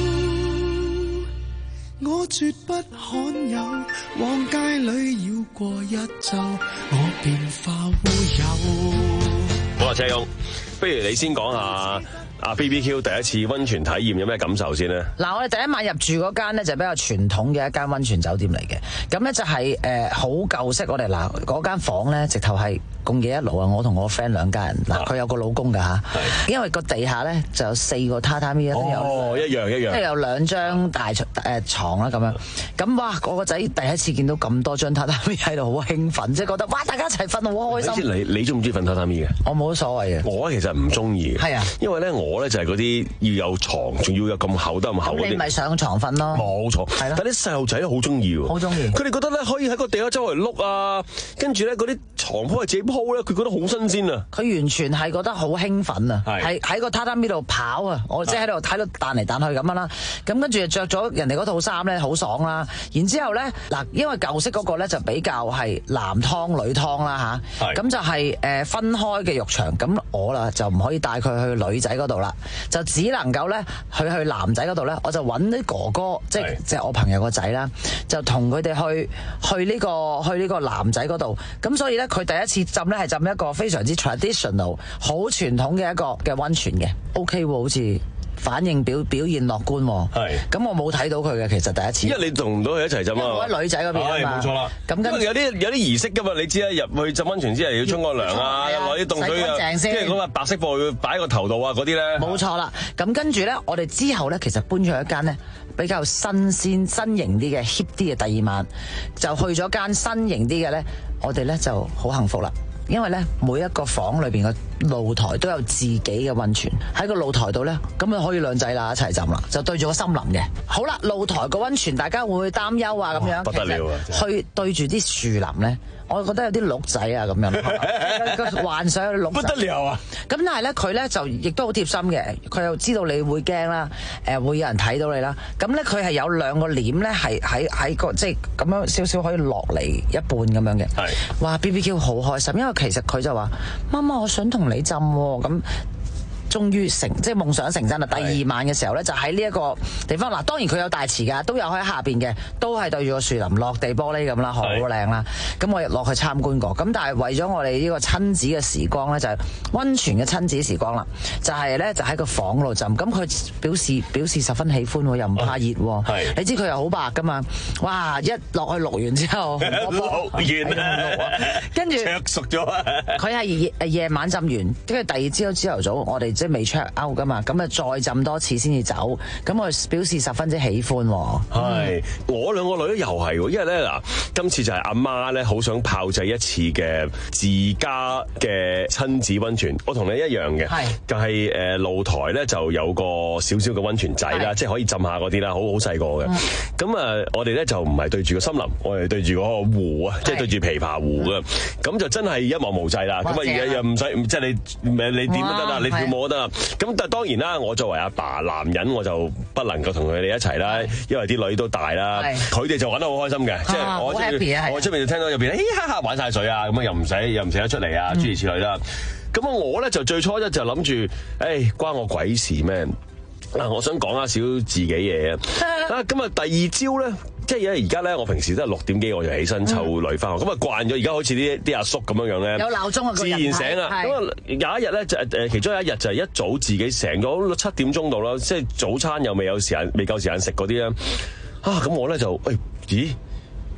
我絕不罕有，往街裏繞過一周，我便化烏有。 好啦，車勇，不如你先講下阿 B B Q 第一次溫泉體驗有咩感受先呢？ 嗱，我哋第一晚入住嗰間呢，就比較傳統嘅一間溫泉酒店嚟嘅，咁呢就係誒好舊式。我哋嗱嗰間房呢，直頭係共冶一爐啊！我同我 friend 兩家人，嗱佢有個老公㗎嚇，因為個地下咧就有四個榻榻米，都有哦一樣一樣， 即係有兩張大誒牀啦咁樣。咁哇，我個仔第一次見到咁多張榻榻米喺度，好興奮，即係覺得哇，大家一齊瞓好開心。 你你中唔中意瞓榻榻米嘅？ 我冇乜所謂嘅。 我其實唔中意嘅。係啊，因為咧我咧就係嗰啲要有床，仲要有咁厚得咁厚嗰啲。 你咪上床瞓咯。 冇錯。係咯。但啲細路仔好中意喎。好中意。佢哋覺得咧可以喺個地下周圍碌啊，跟住咧嗰啲床鋪係自己鋪咧，佢覺得好新鮮啊！ 佢完全係覺得好興奮啊！係喺個榻榻米度跑啊！我即係喺度睇到彈嚟彈去咁樣啦。咁跟住着咗人哋嗰套衫咧，好爽啦。然之後咧嗱，因為舊式嗰個咧就比較係男湯女湯啦吓，咁就係誒分開嘅浴場。咁我啦就唔可以帶佢去女仔嗰度啦，就只能夠咧去去男仔嗰度咧。我就揾啲哥哥，即係即係我朋友個仔啦，就同佢哋去去呢個去呢個男仔嗰度。咁所以咧，佢第一次浸咧係浸一個非常之 traditional 好傳統嘅一個嘅溫泉嘅 ，OK 喎，好似反應表表現樂觀喎。係，咁我冇睇到佢嘅，其實第一次。 因為你同唔到佢一齊浸啊。 我喺女仔嗰邊啊嘛。係，冇錯啦。咁跟住有啲有啲儀式噶嘛，你知啦，入去浸溫泉之後要沖個涼啊，攞啲凍水啊，跟住嗰個白色布要擺喺個頭度啊，嗰啲咧。 冇錯啦。咁跟住咧，我哋之後咧，其實搬咗一間咧比較新鮮、新型啲嘅 hip 啲嘅第二晚，就去咗間新型啲嘅咧，我哋咧就好幸福啦。因為咧，每一個房裏邊嘅露台都有自己嘅溫泉，喺個露台度咧，咁就可以兩仔啦一齊浸啦，就對住個森林嘅。好啦，露台個溫泉大家會唔會擔憂啊？咁樣不得了啊！ 去對住啲樹林咧，我覺得有啲鹿仔啊咁樣，幻想有啲鹿仔。不得了啊！咁但係咧，佢咧就亦都好貼心嘅，佢又知道你會驚啦，誒會有人睇到你啦。咁咧佢係有兩個簾咧，係喺喺個即係咁樣少少可以落嚟一半咁樣嘅。係。哇 ！B B Q 好開心，因為其實佢就話：媽媽，我想同你浸喎。咁終於成即係夢想成真啦！第二晚嘅時候咧，就喺呢一個地方嗱，當然佢有大池㗎，都有喺下邊嘅，都係對住個樹林，落地玻璃咁啦，好靚啦。咁我亦落去參觀過。咁但係為咗我哋呢個親子嘅時光咧，就係溫泉嘅親子時光啦。就係咧，就喺個房度浸。咁佢表示表示十分喜歡喎，又唔怕熱喎。係。你知佢又好白㗎嘛？哇！一落去淥完之後， 淥完啊， 跟住灼熟咗啊！ 佢係夜夜晚浸完，跟住第二朝朝頭早，我哋即係未 check out 㗎嘛，咁啊再浸多次先至走，咁我表示十分之喜歡。 係，我兩個女都又係，因為咧嗱，今次就係阿媽咧好想炮製一次嘅自家嘅親子溫泉，我同你一樣嘅，係就係誒露台咧就有個少少嘅溫泉仔啦，即係可以浸下嗰啲啦，好好細個嘅。咁啊，我哋咧就唔係對住個森林，我哋對住嗰個湖啊，即係對住琵琶湖嘅，咁就真係一望無際啦。咁啊而家又唔使，即係你你點都得啦，你跳舞都得啦。咁但係當然啦，我作為阿爸，爸男人我就不能夠同佢哋一齊啦，因為啲女都大啦，佢哋就玩得好開心嘅，即係我我出面就聽到入邊，哎呀玩晒水啊，咁啊又唔使又唔使得出嚟啊，諸如此類啦。咁啊我咧就最初咧就諗住，誒關我鬼事咩？啊，我想講下少自己嘢啊。啊，咁啊第二朝咧。即係而家咧，我平時都係六點幾我就起身湊女翻學，咁啊慣咗。而家好似啲啲阿叔咁樣樣咧， 有鬧鐘啊， 自然醒啊。咁啊有一日咧就誒，其中有一日就係一早自己醒咗七點鐘度啦，即係早餐又未有時間，未夠時間食嗰啲咧。啊，咁我咧就誒，咦？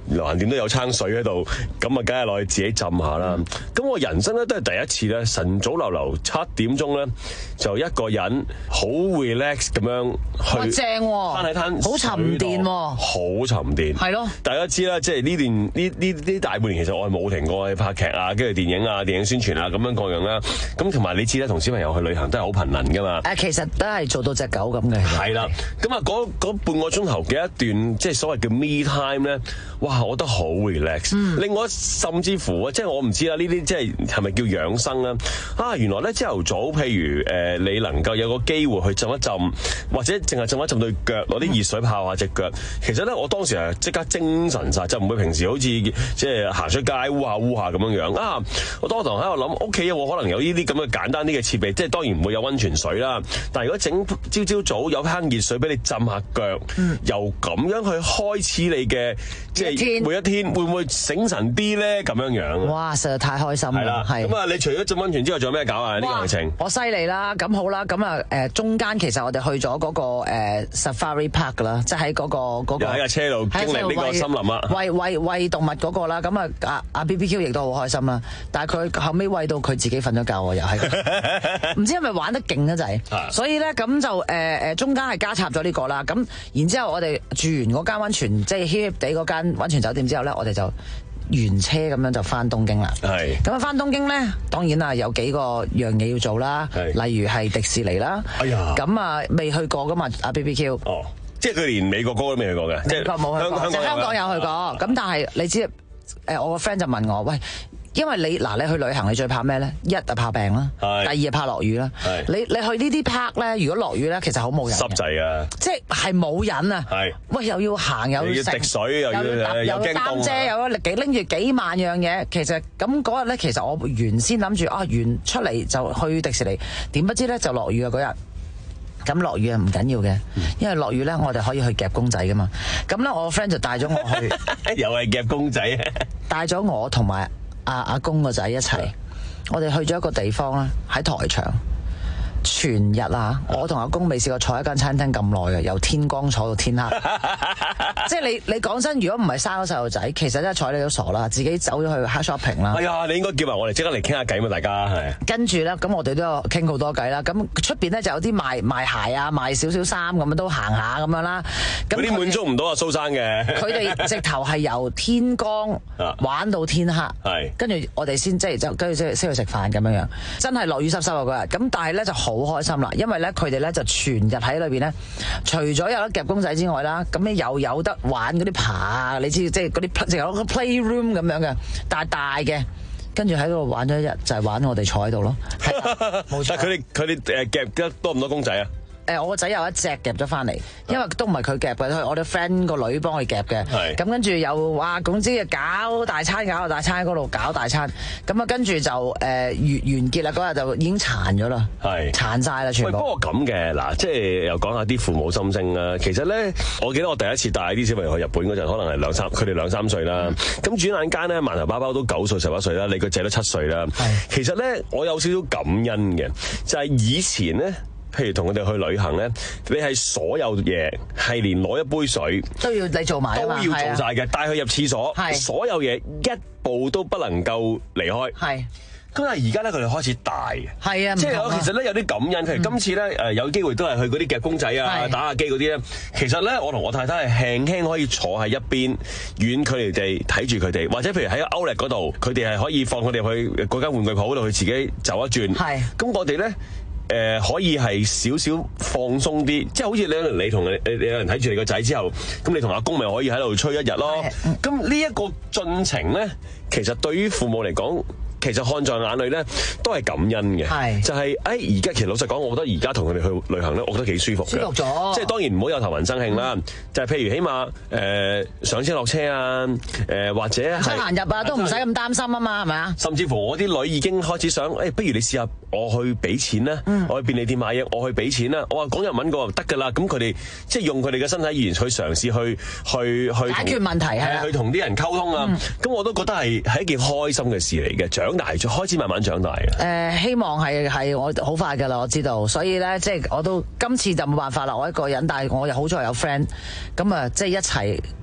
橫掂都有撐水喺度，咁啊，梗係落去自己浸下啦。咁、嗯、我人生咧都係第一次咧，晨早流流七點鐘咧，就一個人好 relax 咁樣去， 正喎， 攤喺攤， 好沉澱喎， 好沉澱， 係咯。 大家知啦，即係呢段呢呢呢大半年，其實我係冇停過去拍劇啊，跟住電影啊、電影宣傳啊咁樣各樣啦。咁同埋你知咧，同小朋友去旅行都係好頻能噶嘛。 誒，其實都係做到隻狗咁嘅。 係啦，咁啊嗰嗰半個鐘頭嘅一段，即係所謂叫 me time 咧，哇，我覺得好 relax。嗯、另外甚至乎啊，即係我唔知啦，呢啲即係係咪叫養生咧？啊，原來咧朝頭早，譬如誒、呃、你能夠有個機會去浸一浸，或者淨係浸一浸對腳，攞啲熱水泡下隻腳。其實咧，我當時係即刻精神晒，就唔會平時好似即係行出街烏下烏下咁樣樣啊！我當堂喺度諗，屋企我可能有呢啲咁嘅簡單啲嘅設備，即係當然唔會有溫泉水啦。但係如果整朝朝早有坑熱水俾你浸下腳，嗯、由咁樣去開始你嘅即係每一天，會唔會醒神啲咧？咁樣樣哇，實在太開心啦！係啦， 咁啊，你除咗浸溫泉之外，仲有咩搞啊？呢個行程我犀利啦！咁好啦，咁啊誒中間其實我哋去咗嗰個誒 Safari Park 啦，即係喺嗰個嗰個喺架車度經歷呢個森林啊， 餵餵餵動物嗰個啦，咁啊阿阿 B B Q 亦都好開心啦，但係佢後尾餵到佢自己瞓咗覺喎，又係唔知係咪玩得勁啊就係，所以咧咁就誒誒中間係加插咗呢個啦，咁然之後我哋住完嗰間溫泉即係 hip hip 地嗰間溫泉酒店之後咧，我哋就原車咁樣就翻東京啦。係咁啊，翻東京咧，當然啊有幾個樣嘢要做啦，例如係迪士尼啦。哎呀，咁啊未去過噶嘛，阿 B B Q。哦，即係佢連美國哥都未去過嘅，即係冇去過，香港香港有去過。咁但係你知誒，我個 friend 就問我喂。因為你嗱，你去旅行你最怕咩咧？一就怕病啦，第二就怕落雨啦。你你去呢啲 park 咧，如果落雨咧，其實好冇癮，濕滯啊，即係係冇癮啊。係喂，又要行又要滴水，又要又要擔遮，又要幾拎住幾萬樣嘢。其實咁嗰日咧，其實我原先諗住啊，完出嚟就去迪士尼，點不知咧就落雨啊嗰日。咁落雨係唔緊要嘅，因為落雨咧，我哋可以去夾公仔噶嘛。咁咧，我個 friend 就帶咗我去， 又係夾公仔， 帶咗我同埋。阿阿公個仔一齊，我哋去咗一個地方啦，喺台場，全日啊！我同阿公未試過坐一間餐廳咁耐嘅，由天光坐到天黑。即係你你講真，如果唔係生咗細路仔，其實真係坐你都傻啦，自己走咗去 hard shopping 啦。 哎呀，你應該叫埋我哋即刻嚟傾下偈嘛，大家係。跟住咧，咁我哋都有傾好多偈啦。咁出邊咧就有啲賣賣鞋啊，賣少少衫咁樣都行下咁樣啦。 嗰啲滿足唔到阿蘇生嘅。 佢哋直頭係由天光玩到天黑，係跟住我哋先即係就跟住先先去食飯咁樣樣。真係落雨濕濕啊嗰日。咁但係咧就好開心啦，因為咧佢哋咧就全日喺裏邊咧，除咗有得夾公仔之外啦，咁咧又有得玩嗰啲爬啊，你知即係嗰啲淨有個 playroom 咁樣嘅，但係大嘅，跟住喺度玩咗一日，就係、是、玩我哋坐喺度咯。冇錯。但係佢哋佢哋誒夾得多唔多公仔啊？誒，我個仔有一隻夾咗翻嚟，因為都唔係佢夾嘅，我哋 friend 個女幫佢夾嘅。係。咁跟住又哇，總之搞大餐，搞大餐喺嗰度搞大餐。咁啊，跟住就誒完完結啦，嗰日就已經殘咗啦。係。殘晒啦，全部。喂，不過咁嘅嗱，即係又講下啲父母心聲啦。其實咧，我記得我第一次帶啲小朋友去日本嗰陣，可能係兩三，佢哋兩三歲啦。咁、嗯、轉眼間咧，饅頭包包都九歲十一歲啦，你個仔都七歲啦。係。其實咧，我有少少感恩嘅，就係、是、以前咧。譬如同佢哋去旅行咧，你係所有嘢係連攞一杯水都要你做埋， 都要做晒嘅，帶佢入廁所，所有嘢一步都不能夠離開。係。咁但係而家咧，佢哋開始大嘅，係啊，即係我其實咧有啲感恩。譬如今次咧誒有機會都係去嗰啲夾公仔啊、打下機嗰啲咧，其實咧我同我太太係輕輕可以坐喺一邊，遠距離地睇住佢哋，或者譬如喺Outlet嗰度，佢哋係可以放佢哋去嗰間玩具鋪度去自己走一轉。係。咁我哋咧。誒、呃、可以係少少放鬆啲，即係好似你你同你你有人睇住你個仔之後，咁你同阿公咪可以喺度吹一日咯。咁呢一個進程咧，其實對於父母嚟講，其實看在眼裏咧，都係感恩嘅。係就係誒而家其實老實講，我覺得而家同佢哋去旅行咧，我覺得幾舒服嘅。舒服咗，即係當然唔好有頭暈身㷫啦。嗯、就係譬如起碼誒、呃、上車落車啊，誒、呃、或者係行入啊，都唔使咁擔心啊嘛，係咪啊？ 甚至乎我啲女已經開始想誒、欸，不如你試下我去俾錢啦，嗯、我去便利店買嘢，我去俾錢啦。我話講日文個就得㗎啦。咁佢哋即係用佢哋嘅身體語言去嘗試去去去解決問題係啊， 去同啲人溝通啊。咁、嗯、我都覺得係係一件開心嘅事嚟嘅。長大咗，開始慢慢長大嘅。誒、 呃，希望係係我好快㗎啦，我知道。所以咧，即係我都今次就冇辦法啦，我一個人，但係我又好彩有 friend，咁啊，即係一齊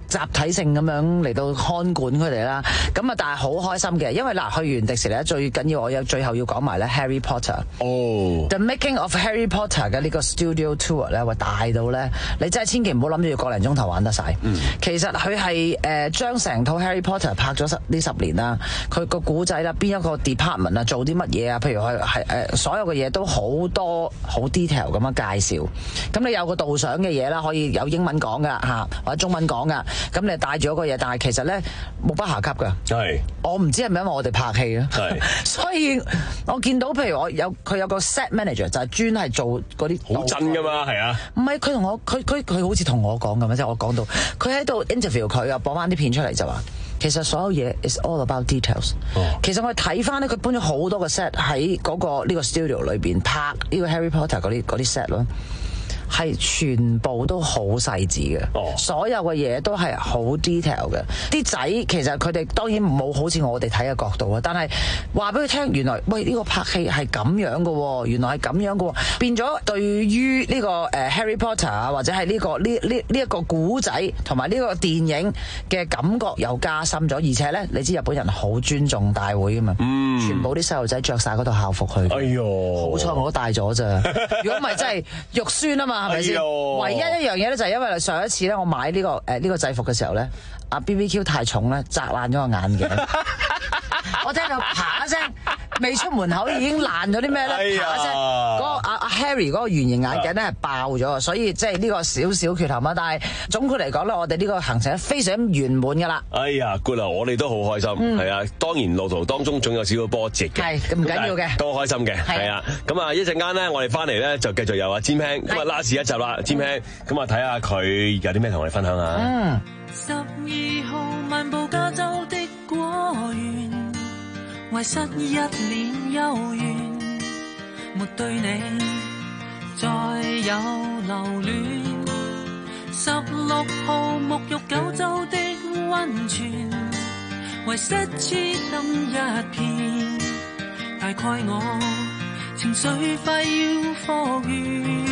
集體性咁樣嚟到看管佢哋啦。咁啊，但係好開心嘅，因為嗱去完迪士尼咧，最緊要我有最後要講埋咧 Harry Potter。 哦 The Making of Harry Potter 嘅呢個 Studio Tour 咧，話大到咧，你真係千祈唔好諗住要個零鐘頭玩得晒。嗯、其實佢係誒將成套 Harry Potter 拍咗十呢十年啦，佢個古仔啦，邊一個 department 啊，做啲乜嘢啊，譬如佢係誒所有嘅嘢都好多好 detail 咁樣介紹。咁你有個導賞嘅嘢啦，可以有英文講噶嚇，或者中文講噶。咁你帶住嗰個嘢，但係其實咧目不暇給㗎。 係， 我唔知係咪因為我哋拍戲啊。 係， 所以我見到譬如我有佢有個 set manager 就係專係做嗰啲好真㗎嘛，係啊。 唔係佢同我佢佢佢好似同我講咁樣，即係我講到佢喺度 interview 佢啊，播翻啲片出嚟就話。其實所有嘢 is all about details。哦、其實我哋睇翻咧，佢搬咗好多個 set 喺嗰個呢個 studio 裏邊拍呢個 Harry Potter 嗰啲嗰啲 set 咯。係全部都好細緻嘅，哦、所有嘅嘢都係好 detail 嘅。啲仔其實佢哋當然冇好似我哋睇嘅角度啊，但係話俾佢聽，原來喂呢、呢個拍戲係咁樣嘅，原來係咁樣嘅，變咗對於呢個誒 Harry Potter 啊，或者係呢、呢個呢呢呢一個古仔同埋呢個電影嘅感覺又加深咗，而且咧你知日本人好尊重大會㗎嘛，嗯、全部啲細路仔着晒嗰套校服去， 哎呦， 好彩我都帶咗咋，如果唔係真係肉酸啊嘛。係咪先？唯一一樣嘢咧，就係因為上一次咧，我買呢、呢個誒呢、呃呢個制服嘅時候咧，阿 B B Q 太重咧，砸爛咗個眼鏡。我聽到啪一聲，未出門口已經爛咗啲咩咧？啪一聲，嗰、嗰個阿阿 Harry 嗰個圓形眼鏡咧係爆咗啊！所以即係呢個少少缺陷啊。但係總括嚟講咧，我哋呢個行程非常圓滿噶啦。 哎呀 ，good 啊！我哋都好開心，係、嗯、啊。當然路途當中總有少少波折嘅， 係咁唔緊要嘅， 都開心嘅，係啊。咁啊，一陣間咧，我哋翻嚟咧就繼續有阿占兄，今日 last 一集啦，占兄，咁啊睇下佢有啲咩同我哋分享啊。 嗯。十二號漫步加州的果園，遺失一年幽怨，沒對你再有留戀。十六號沐浴九州的溫泉，遺失痴心一片，大概我情緒快要復原，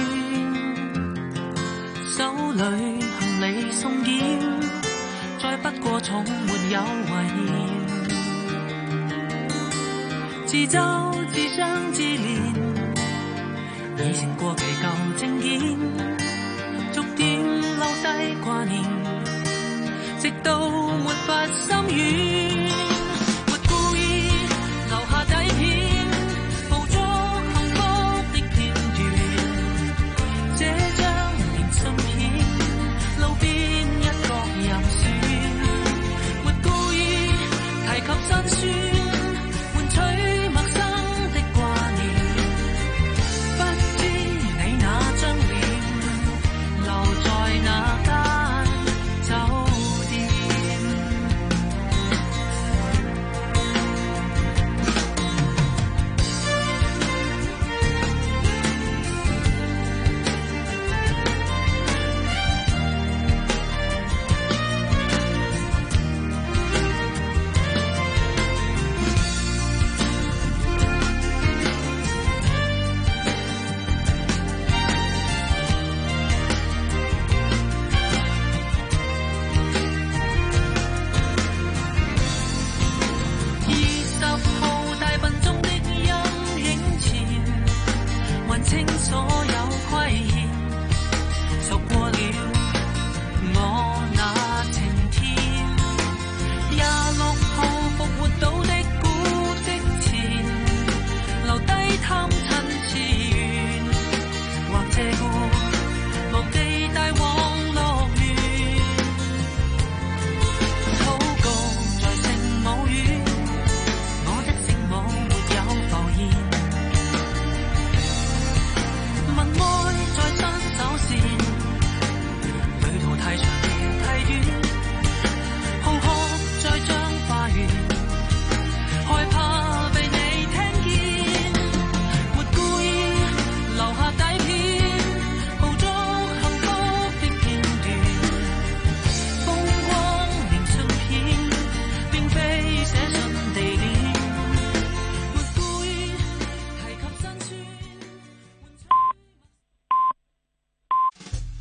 手裏行李送檢，再不過重沒有遺念。自嘲自傷自憐，已成過期舊證件，逐漸留低掛念，直到沒法心軟。沒故意留下底片，捕捉幸福的片段，這張明信片，路邊一角入選，沒故意提及辛酸。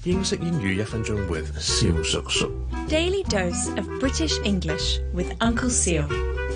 英式英語一分鐘 with 蕭叔叔。 Daily dose of British English with Uncle Seal.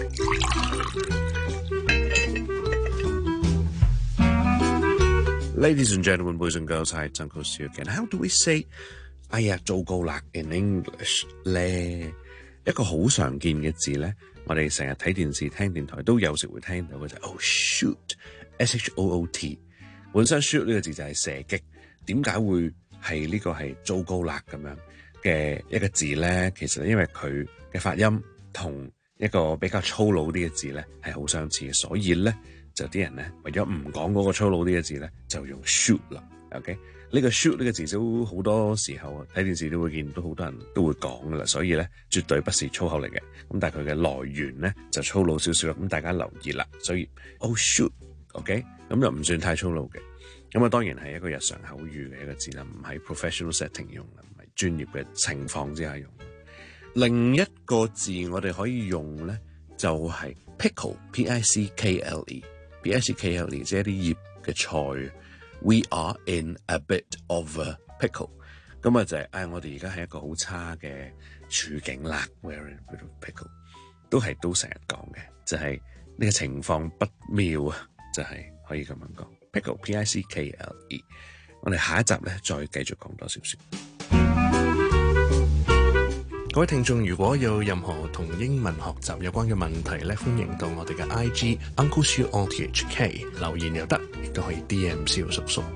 Ladies and gentlemen, boys and girls, hi, it's Uncle Seal again. How do we say 哎呀糟糕啦 in English 咧？一個好常見嘅字咧，我哋成日睇電視聽電台都有時會聽到嘅就係 oh shoot S H O O T。 本身 shoot 呢個字就係射擊，點解會係呢個係糟糕啦咁樣嘅一個字咧？其實因為佢嘅發音同一個比較粗魯啲嘅字咧係好相似嘅，所以咧就啲人咧為咗唔講嗰個粗魯啲嘅字咧，就用 shoot 啦。OK， 呢個 shoot 呢個字都好多時候睇電視都會見到，好多人都會講噶啦，所以咧絕對不是粗口嚟嘅。咁但係佢嘅來源咧就粗魯少少啦，咁大家留意啦。所以 oh shoot，OK， 咁又唔算太粗魯嘅。咁啊當然係一個日常口語嘅一個字啦，唔係 professional setting 用啦，唔係專業嘅情況之下用。另一個字我哋可以用咧就係 pickle，P I C K L E，P I C K L E 即係啲醃嘅菜。We are in a bit of a pickle， 咁啊就係、是、誒、哎、我哋而家係一個好差嘅處境啦。We're in a bit of a pickle， 都係都成日講嘅，就係、是、呢個情況不妙啊，就係、是、可以咁樣講。Pickle P I C K L E， 我哋下一集咧再繼續講多少少。各位聽眾，如果有任何同英文學習有關嘅問題咧，歡迎到我哋嘅 I G Uncle Seal R T H K 留言又得，亦都可以 D M 蕭叔叔。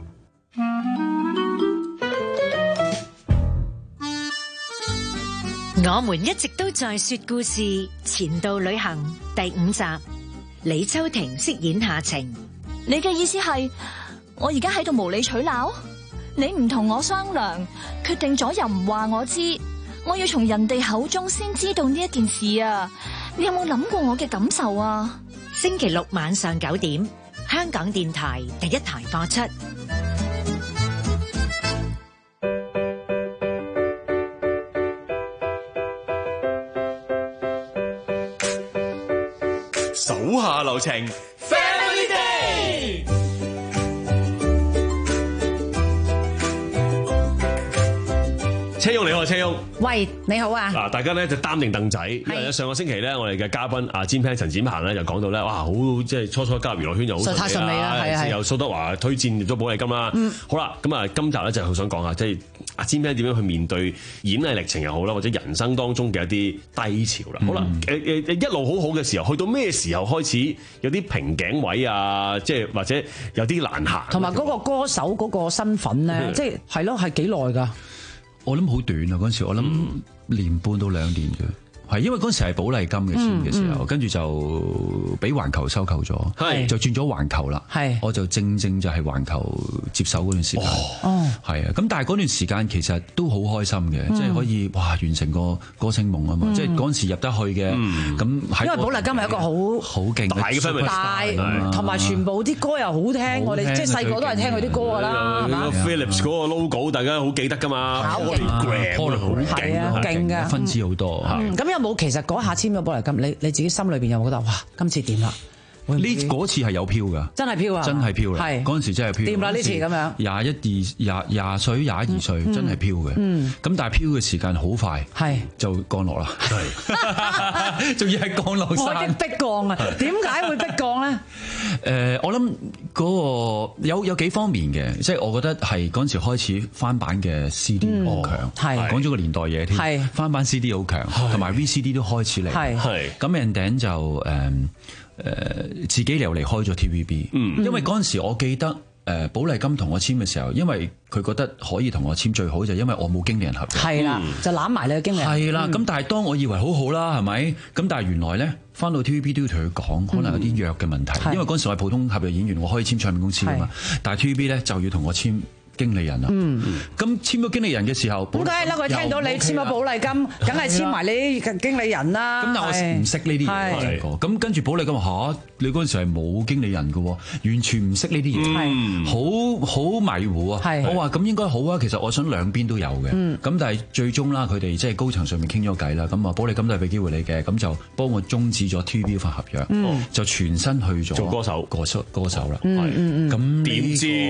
我們一直都在說故事，前度旅行第五集，李秋婷飾演夏晴。 你嘅意思係我而家喺度無理取鬧？你唔同我商量，決定咗又唔話我知？我要從人哋口中先知道呢一件事啊！你有冇諗過我嘅感受啊？ 星期六晚上九點，香港電台第一台播出。 手下留情 ，Family Day。車翁你好，車翁。 喂，你好啊！ 嗱，大家咧就擔定凳仔，因為咧上個星期咧，我哋嘅嘉賓阿詹平陳展鵬咧就講到咧，哇，好即係初初加入娛樂圈又好太順利啦，係係。 由蘇德華推薦咗寶麗金啦， 嗯， 好啦，咁啊，今集咧就好想講下，即係阿詹平點樣去面對演藝歷程又好啦，或者人生當中嘅一啲低潮啦。嗯、好啦，誒誒一路好好嘅時候，去到咩時候開始有啲瓶頸位啊？即係或者有啲難行。 同埋嗰個歌手嗰個身份咧，嗯、即係係咯，係幾耐㗎？ 我諗好短啊！嗰陣時我諗年半到兩年嘅。係因為嗰陣時係寶麗金嘅簽嘅時候，跟住、嗯嗯、就俾環球收購咗，係就轉咗環球啦。係我就正正就係環球接手嗰段時間。哦，係啊。咁但係嗰段時間其實都好開心嘅，即係、嗯、可以哇完成個歌星夢啊嘛！即係嗰陣時入得去嘅。咁、嗯、因為寶麗金係一個好好勁大嘅分大，同埋全部啲歌又好聽。好聽我哋即係細個都係聽佢啲歌㗎啦，係嘛 ？Philips 嗰個 logo 大家好記得㗎嘛？好勁，好勁啊，勁㗎， 分支好多。 咁有冇其實嗰下簽咗寶麗金，你你自己心裏邊有冇覺得哇？今次掂啦！ 呢嗰次係有飄㗎，真係飄啊！真係飄啦！係嗰陣時真係飄。 掂啦呢次咁樣。廿一二廿廿歲廿一二歲真係飄嘅。嗯。咁但係飄嘅時間好快，係就降落啦。係。仲要係降落山。 我激逼降啊！點解會逼降咧？ 誒，我諗嗰個有有幾方面嘅，即係我覺得係嗰陣時開始翻版嘅 C D 好強，係講咗個年代嘢添。係翻版 C D 好強，同埋 V C D 都開始嚟。係係。咁 and then 就誒。誒、呃、自己又離開咗 T V B，嗯，因為嗰陣時我記得誒寶麗金同我簽嘅時候，因為佢覺得可以同我簽最好就係因為我冇經理人合約，係啦，嗯、就攬埋你嘅經理人，係啦。咁、嗯、但係當我以為好好啦，係咪？咁但係原來咧翻到 T V B 都要同佢講，可能有啲約嘅問題，嗯、因為嗰陣時我係普通合約演員，我可以簽唱片公司㗎嘛，但係 T V B 咧就要同我簽經理人啊，咁簽咗經理人嘅時候，咁梗係啦，佢聽到你簽咗寶麗金，梗係簽埋你嘅經理人啦。咁但係我唔識呢啲嘢，咁跟住寶麗金話嚇，你嗰陣時係冇經理人嘅，完全唔識呢啲嘢，好好迷糊啊。我話咁應該好啊，其實我想兩邊都有嘅，咁但係最終啦，佢哋即係高層上面傾咗偈啦，咁啊寶麗金都係俾機會你嘅，咁就幫我終止咗 T V B 份合約，就全身去咗做歌手，歌手歌手啦。咁點知？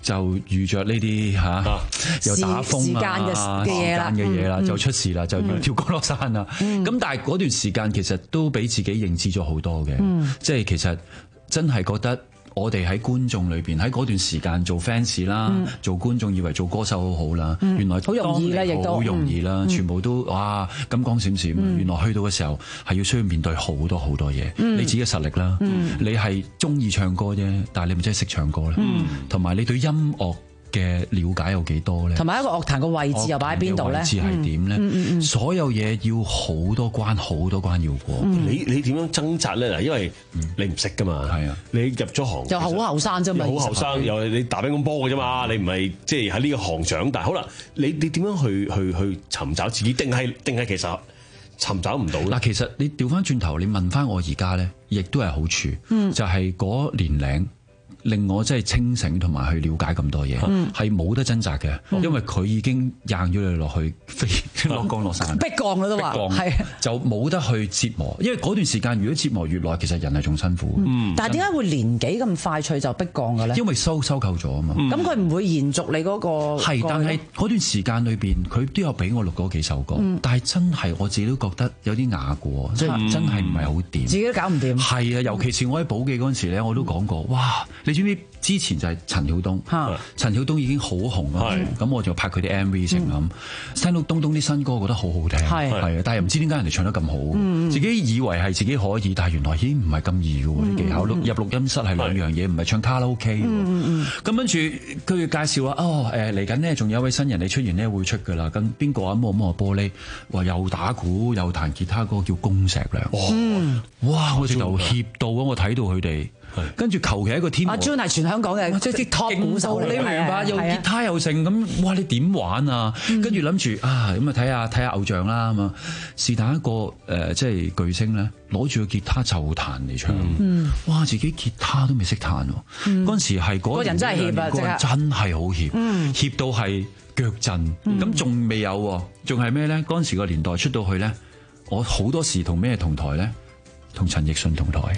就遇着呢啲嚇又打風啊時間嘅嘢啦，就出事啦，就要跳降落傘啦。咁但係嗰段時間其實都俾自己認知咗好多嘅，即係其實真係覺得。我哋喺觀眾裏邊喺嗰段時間做 fans 啦，嗯、做觀眾以為做歌手好好啦，嗯、原來好容易啦，亦都好容易啦，嗯、全部都哇金光閃閃。嗯、原來去到嘅時候係要需要面對好多好多嘢，嗯、你自己嘅實力啦，嗯、你係中意唱歌啫，但係你咪真係識唱歌咧，同埋、嗯、你對音樂嘅了解有幾多咧？ 同埋一個樂壇嘅位置又擺喺邊度咧？ 位置係點咧？嗯嗯嗯、所有嘢要好多關，好多關要過。 嗯、你你點樣掙扎咧？嗱，因為你唔識噶嘛，係啊，你入咗行又好後生啫嘛， 好後生，又你打乒乓波嘅啫嘛，你唔係即係喺呢個行長大。好啦，你你點樣去去去尋找自己？定係定係其實尋找唔到咧？ 嗱，其實你調翻轉頭，你問翻我而家咧，亦都係好處， 嗯、 就係嗰年齡。令我真係清醒同埋去了解咁多嘢，係冇、嗯、得掙扎嘅，嗯、因為佢已經硬咗你落去飛落降落傘， 逼降啦都話， 係就冇得去折磨，因為嗰段時間如果折磨越耐，其實人係仲辛苦。 嗯、但係點解會年紀咁快脆就逼降嘅咧？ 因為收收購咗啊嘛。 咁佢唔會延續你嗰個係，但係嗰段時間裏邊，佢都有俾我錄嗰幾首歌，嗯、但係真係我自己都覺得有啲啞過，即係、嗯、真係唔係好掂， 自己都搞唔掂。 係啊，尤其是我喺寶記嗰陣時咧，我都講過，哇！你知唔知之前就係陳曉東，陳曉東已經好紅啦，咁我就拍佢啲 M V 成咁，聽到東東啲新歌覺得好好聽，係啊，但係唔知點解人哋唱得咁好，自己以為係自己可以，但係原來已經唔係咁易嘅喎，啲技巧入錄音室係兩樣嘢，唔係唱卡拉 OK 喎。咁跟住佢介紹話，哦誒嚟緊呢，仲有一位新人你出完呢會出㗎啦，咁邊個啊？摸摸玻璃，話又打鼓又彈吉他嗰個叫龔石良，哇！我直頭怯到啊！我睇到佢哋。跟住求其一個天， 阿 Jun 係全香港嘅即係啲 top 鼓手， 你明白？又吉他又成咁，哇！你點玩啊？跟住諗住啊，咁啊睇下睇下偶像啦咁啊，是但一個誒即係巨星咧，攞住個吉他就彈嚟唱，哇！自己吉他都未識彈喎，嗰陣時係嗰個人真係怯啊！ 個人真係好怯，怯到係腳震，咁仲未有，仲係咩咧？嗰陣時個年代出到去咧，我好多時同咩同台咧？同陳奕迅同台。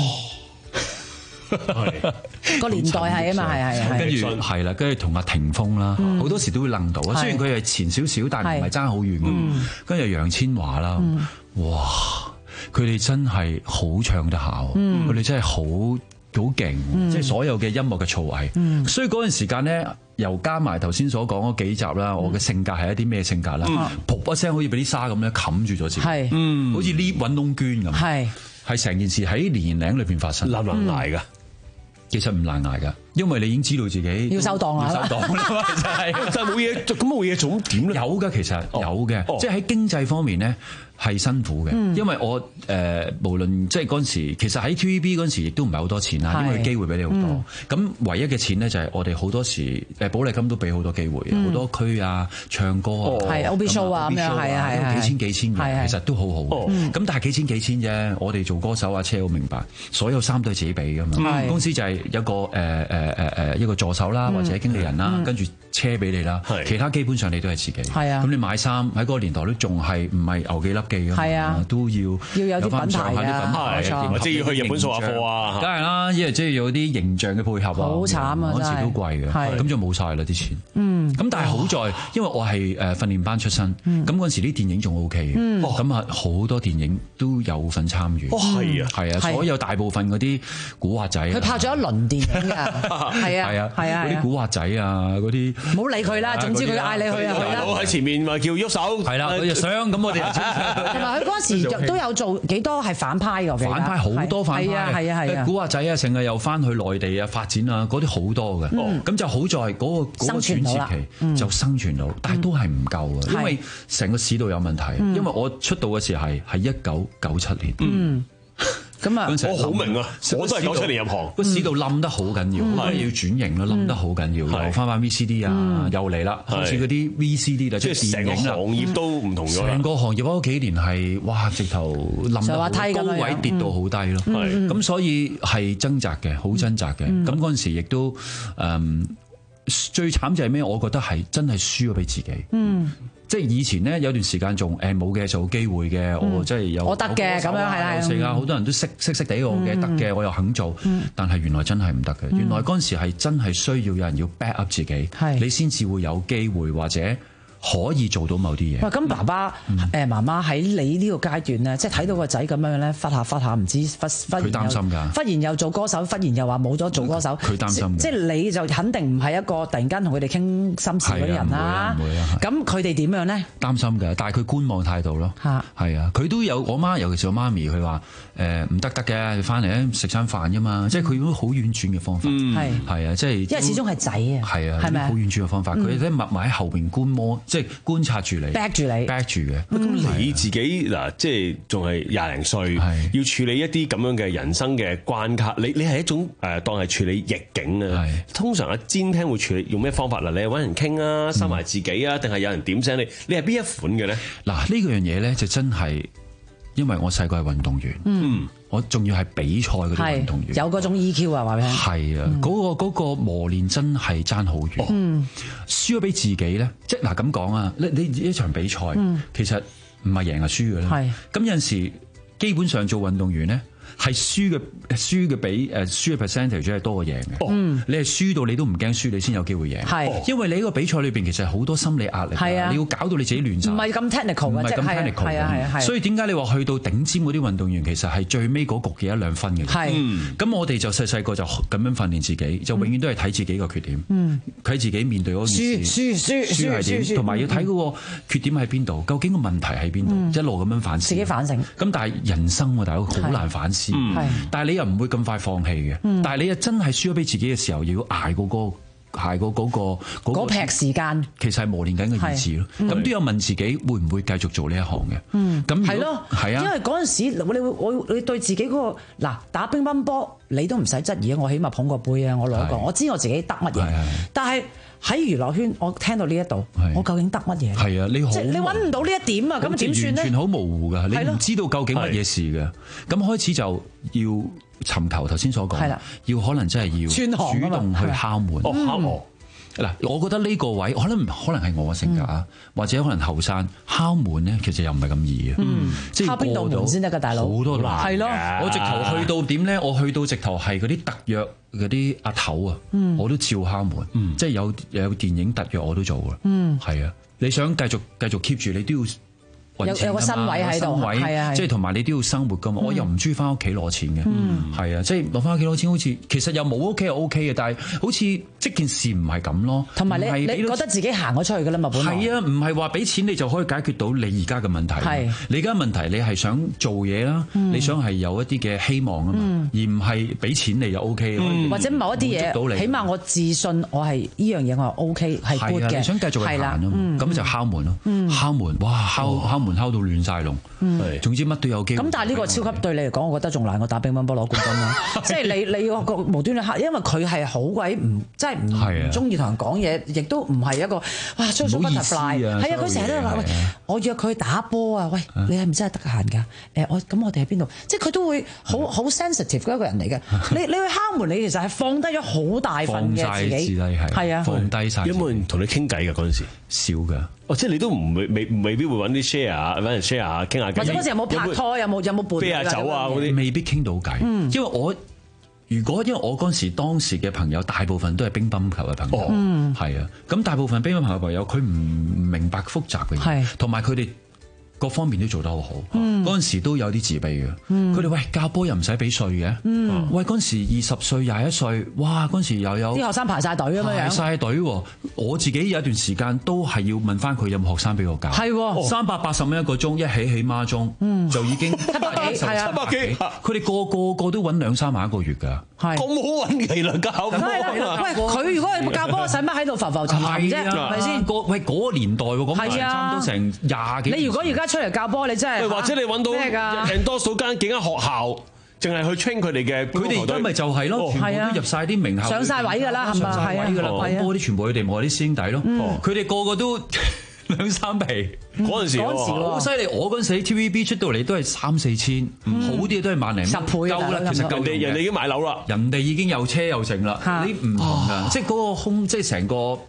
個年代係啊嘛，係係係， 跟住係啦，跟住同阿霆鋒啦，好多時都會愣到啊。雖然佢係前少少，但係唔係爭好遠嘅。跟住楊千嬅啦，哇！佢哋真係好唱得下，佢哋真係好好勁，即係所有嘅音樂嘅造詣。所以嗰陣時間咧，又加埋頭先所講嗰幾集啦，我嘅性格係一啲咩性格啦？噗一聲，好似俾啲沙咁咧冚住咗自己，係，好似呢揾窿捐咁，係，係成件事喺年零裏邊發生， 難唔難捱㗎？ 其實唔難捱㗎，因為你已經知道自己要收檔啦， 要收檔啦，就係， 但係冇嘢，咁冇嘢做點咧？ 有㗎，其實有嘅，即係喺經濟方面咧。係辛苦嘅，因為我誒、呃、無論即係嗰陣時，其實喺 T V B 嗰陣時亦都唔係好多錢啦，因為機會俾你好多。咁、嗯、唯一嘅錢咧就係我哋好多時誒寶麗金都俾好多機會，好、嗯、多區啊、唱歌啊、 係 O B show 啊咁樣，係啊係啊， 幾千幾千嘅，其實都好好。咁、嗯、但係幾千幾千啫，我哋做歌手阿車好明白，所有衫都係自己俾㗎嘛。公司就係一個誒誒誒誒一個助手啦，或者經理人啦，跟住、嗯、車俾你啦， 是其他基本上你都係自己。係啊，咁你買衫喺嗰個年代都仲係唔係牛幾粒？係啊，都要要有啲品牌啊， 或者要去日本掃下貨啊， 梗係啦，因為即係有啲形象嘅配合啊， 好慘啊， 嗰時都貴嘅，咁就冇晒啦啲錢。 嗯， 咁但係好在，因為我係誒訓練班出身，咁嗰陣時啲電影仲 O K 嘅，咁啊好多電影都有份參與。 哦，係啊， 係啊，所有大部分嗰啲古惑仔， 佢拍咗一輪電影㗎，係啊，係啊，係啊， 嗰啲古惑仔啊，嗰啲唔好理佢啦，總之佢嗌你去啊，去啦。 喺前面咪叫喐手， 係啦，佢就想咁我哋。 同埋佢嗰陣時都有做幾多係反派㗎， 反派好多反派， 係啊係啊係啊， 古惑仔啊，成日又翻去內地啊發展啊，嗰啲好多嘅。咁就好在嗰個嗰個轉折期就生存到，但係都係唔夠嘅，因為成個市道有問題。因為我出道嘅時候係係一九九七年。 咁啊， 我好明啊，我都係九七年入行， 個市道冧得好緊要，好多嘢要轉型啦，冧得好緊要，又翻翻 V C D 啊，又嚟啦，好似嗰啲 V C D 啦，即係成個行業都唔同咗。 成個行業嗰幾年係哇，直頭冧得好高位跌到好低咯。咁所以係掙扎嘅，好掙扎嘅。咁嗰陣時亦都誒最慘就係咩？我覺得係真係輸咗俾自己。 即係以前咧有段時間仲誒冇嘅就有機會嘅，我即係有我得嘅咁樣係啦， 成啊好多人都識識識地我嘅得嘅，我又肯做，但係原來真係唔得嘅。原來嗰陣時係真係需要有人要 back up 自己，你先至會有機會或者可以做到某啲嘢。 喂，咁爸爸誒媽媽喺你呢個階段咧，即係睇到個仔咁樣咧，忽下忽下唔知忽忽佢擔心㗎， 忽然又做歌手，忽然又話冇咗做歌手， 佢擔心。 即係你就肯定唔係一個突然間同佢哋傾心事嗰啲人啦。 唔會啊， 咁佢哋點樣咧？ 擔心㗎，但係佢觀望態度咯。 嚇， 係啊，佢都有我媽，尤其是我媽咪，佢話誒唔得得嘅，你翻嚟咧食餐飯㗎嘛，即係佢用好婉轉嘅方法。係係啊，即係因為始終係仔啊。 係啊， 係咪好婉轉嘅方法，佢咧密埋喺後邊觀摩，即係觀察住你 back 住你 back 住嘅。 咁你自己嗱，即係仲係廿零歲，要處理一啲咁樣嘅人生嘅關卡，你你係一種誒當係處理逆境啊。通常阿煎聽會處理用咩方法嗱？你係揾人傾啊，收埋自己啊，定係有人點醒你？你係邊一款嘅咧？ 嗱，呢樣嘢咧就真係，因為我細個係運動員，嗯，我仲要係比賽嗰啲運動員， 有嗰種 E Q 啊，話俾你聽。 係啊，嗰個嗰個磨練真係爭好遠。嗯，輸咗俾自己咧，即係嗱咁講啊，你你一場比賽，其實唔係贏係輸嘅啦。係，咁有陣時基本上做運動員咧。係輸嘅輸嘅比誒輸嘅 percentage 係多過贏嘅。嗯，你係輸到你都唔驚輸，你先有機會贏。係，因為你呢個比賽裏邊其實好多心理壓力。係啊，你要搞到你自己亂晒。 唔係咁 technical 唔係咁 technical 嘅。係啊係啊係。所以點解你話去到頂尖嗰啲運動員，其實係最尾嗰局嘅一兩分嘅。係。咁我哋就細細個就咁樣訓練自己，就永遠都係睇自己個缺點。嗯。睇自己面對嗰件事。輸輸輸輸係點？同埋要睇嗰個缺點喺邊度？究竟個問題喺邊度？一路咁樣反思。 自己反省。咁但係人生喎，大佬好難反思。嗯，但係你又唔會咁快放棄嘅。嗯、但係你又真係輸咗俾自己嘅時候，要捱過嗰個捱過嗰個嗰劈時間， 其實係磨練緊嘅意志咯。咁、嗯、都有問自己會唔會繼續做呢一行嘅？ 嗯， 咁係咯，係啊，因為嗰陣時你會我你對自己嗰、嗰個嗱打乒乓波，你都唔使質疑啊！我起碼捧個杯啊，我攞過，我知我自己得乜嘢，但係。喺娛樂圈，我聽到呢一度，我究竟得乜嘢？ 係啊，你好， 即係你揾唔到呢一點啊，咁點算咧？ 完全好模糊㗎，你唔知道究竟乜嘢事嘅。咁開始就要尋求頭先所講，要可能真係要主動去敲門。哦，敲門。嗱，我覺得呢個位可能可能係我嘅性格啊，或者可能後生敲門咧，其實又唔係咁易嘅。嗯，即係敲邊度門先得㗎，大佬。好多難。係咯，我直頭去到點咧？我去到直頭係嗰啲特約嗰啲阿頭啊，我都照敲門。嗯，即係有有電影特約我都做嘅。嗯，係啊，你想繼續繼續 keep 住，你都要。 有有個身位喺度，係啊， 即係同埋你都要生活噶嘛。我又唔中意翻屋企攞錢嘅，係啊，即係攞翻屋企攞錢，好似其實又冇屋企又 O K 嘅，但係好似即件事唔係咁咯。 同埋你你覺得自己行咗出去噶啦嘛？本來係啊，唔係話俾錢你就可以解決到你而家嘅問題。係你而家問題，你係想做嘢啦，你想係有一啲嘅希望啊嘛，而唔係俾錢你就 O K。 或者某一啲嘢，起碼我自信我係呢樣嘢我係 O K 係 good 嘅。 你想繼續去行啊嘛？咁就敲門咯，敲門哇敲敲門敲到亂晒龍。係，總之乜都有機會。 咁但係呢個超級對你嚟講，我覺得仲難過打乒乓波攞冠軍啦。即係你你個無端端，因為佢係好鬼唔，即係唔唔中意同人講嘢，亦都唔係一個哇 social butterfly。係啊，佢成日都話喂，我約佢打波啊，喂，你係咪真係得閒㗎？誒，我咁我哋喺邊度？即係佢都會好好 sensitive 嘅一個人嚟嘅。你你去敲門，你其實係放低咗好大份嘅自己，係啊， 放低曬。 有冇人同你傾偈㗎嗰陣時？ 少㗎。 哦，即係你都唔會未未必會揾啲 share 啊，揾人 share 下傾下偈。 或者嗰時有冇拍拖？有冇有冇伴？ 啤下酒啊嗰啲， 未必傾到偈。嗯，因為我如果因為我嗰陣時當時嘅朋友大部分都係乒乓球嘅朋友，嗯，係啊，咁大部分乒乓球嘅朋友佢唔明白複雜嘅嘢，同埋佢哋。各方面都做得好好，嗰陣時都有啲自卑嘅。佢哋喂教波又唔使俾稅嘅，喂嗰陣時二十歲廿一歲，哇嗰陣時又有啲學生排晒隊咁樣， 排晒隊。我自己有一段時間都係要問翻佢有冇學生俾我教，係三百八十蚊一個鐘，一起起孖鐘就已經七百幾，係啊， 七百幾。 佢哋個個個都揾兩三萬一個月㗎， 咁好揾嘅啦教波。 喂，佢如果係教波，使乜喺度浮浮沉沉啫？係咪先？ 喂嗰個年代喎，咁差唔多成廿幾。 你如果而家出嚟教波，你真係或者你揾到人多數間幾間學校，淨係去 train 佢哋嘅， 佢哋而家咪就係咯，全部都入晒啲名校， 上晒位㗎啦，係咪？ 上晒位㗎啦，講波啲全部佢哋冇啲師兄弟咯，佢哋個個都兩三皮嗰陣時， 好犀利！我嗰陣時喺 T V B 出到嚟都係三四千，好啲嘢都係萬零， 十倍夠啦。其實人哋人哋已經買樓啦， 人哋已經有車有剩啦，你唔同㗎，即係嗰個空，即係成個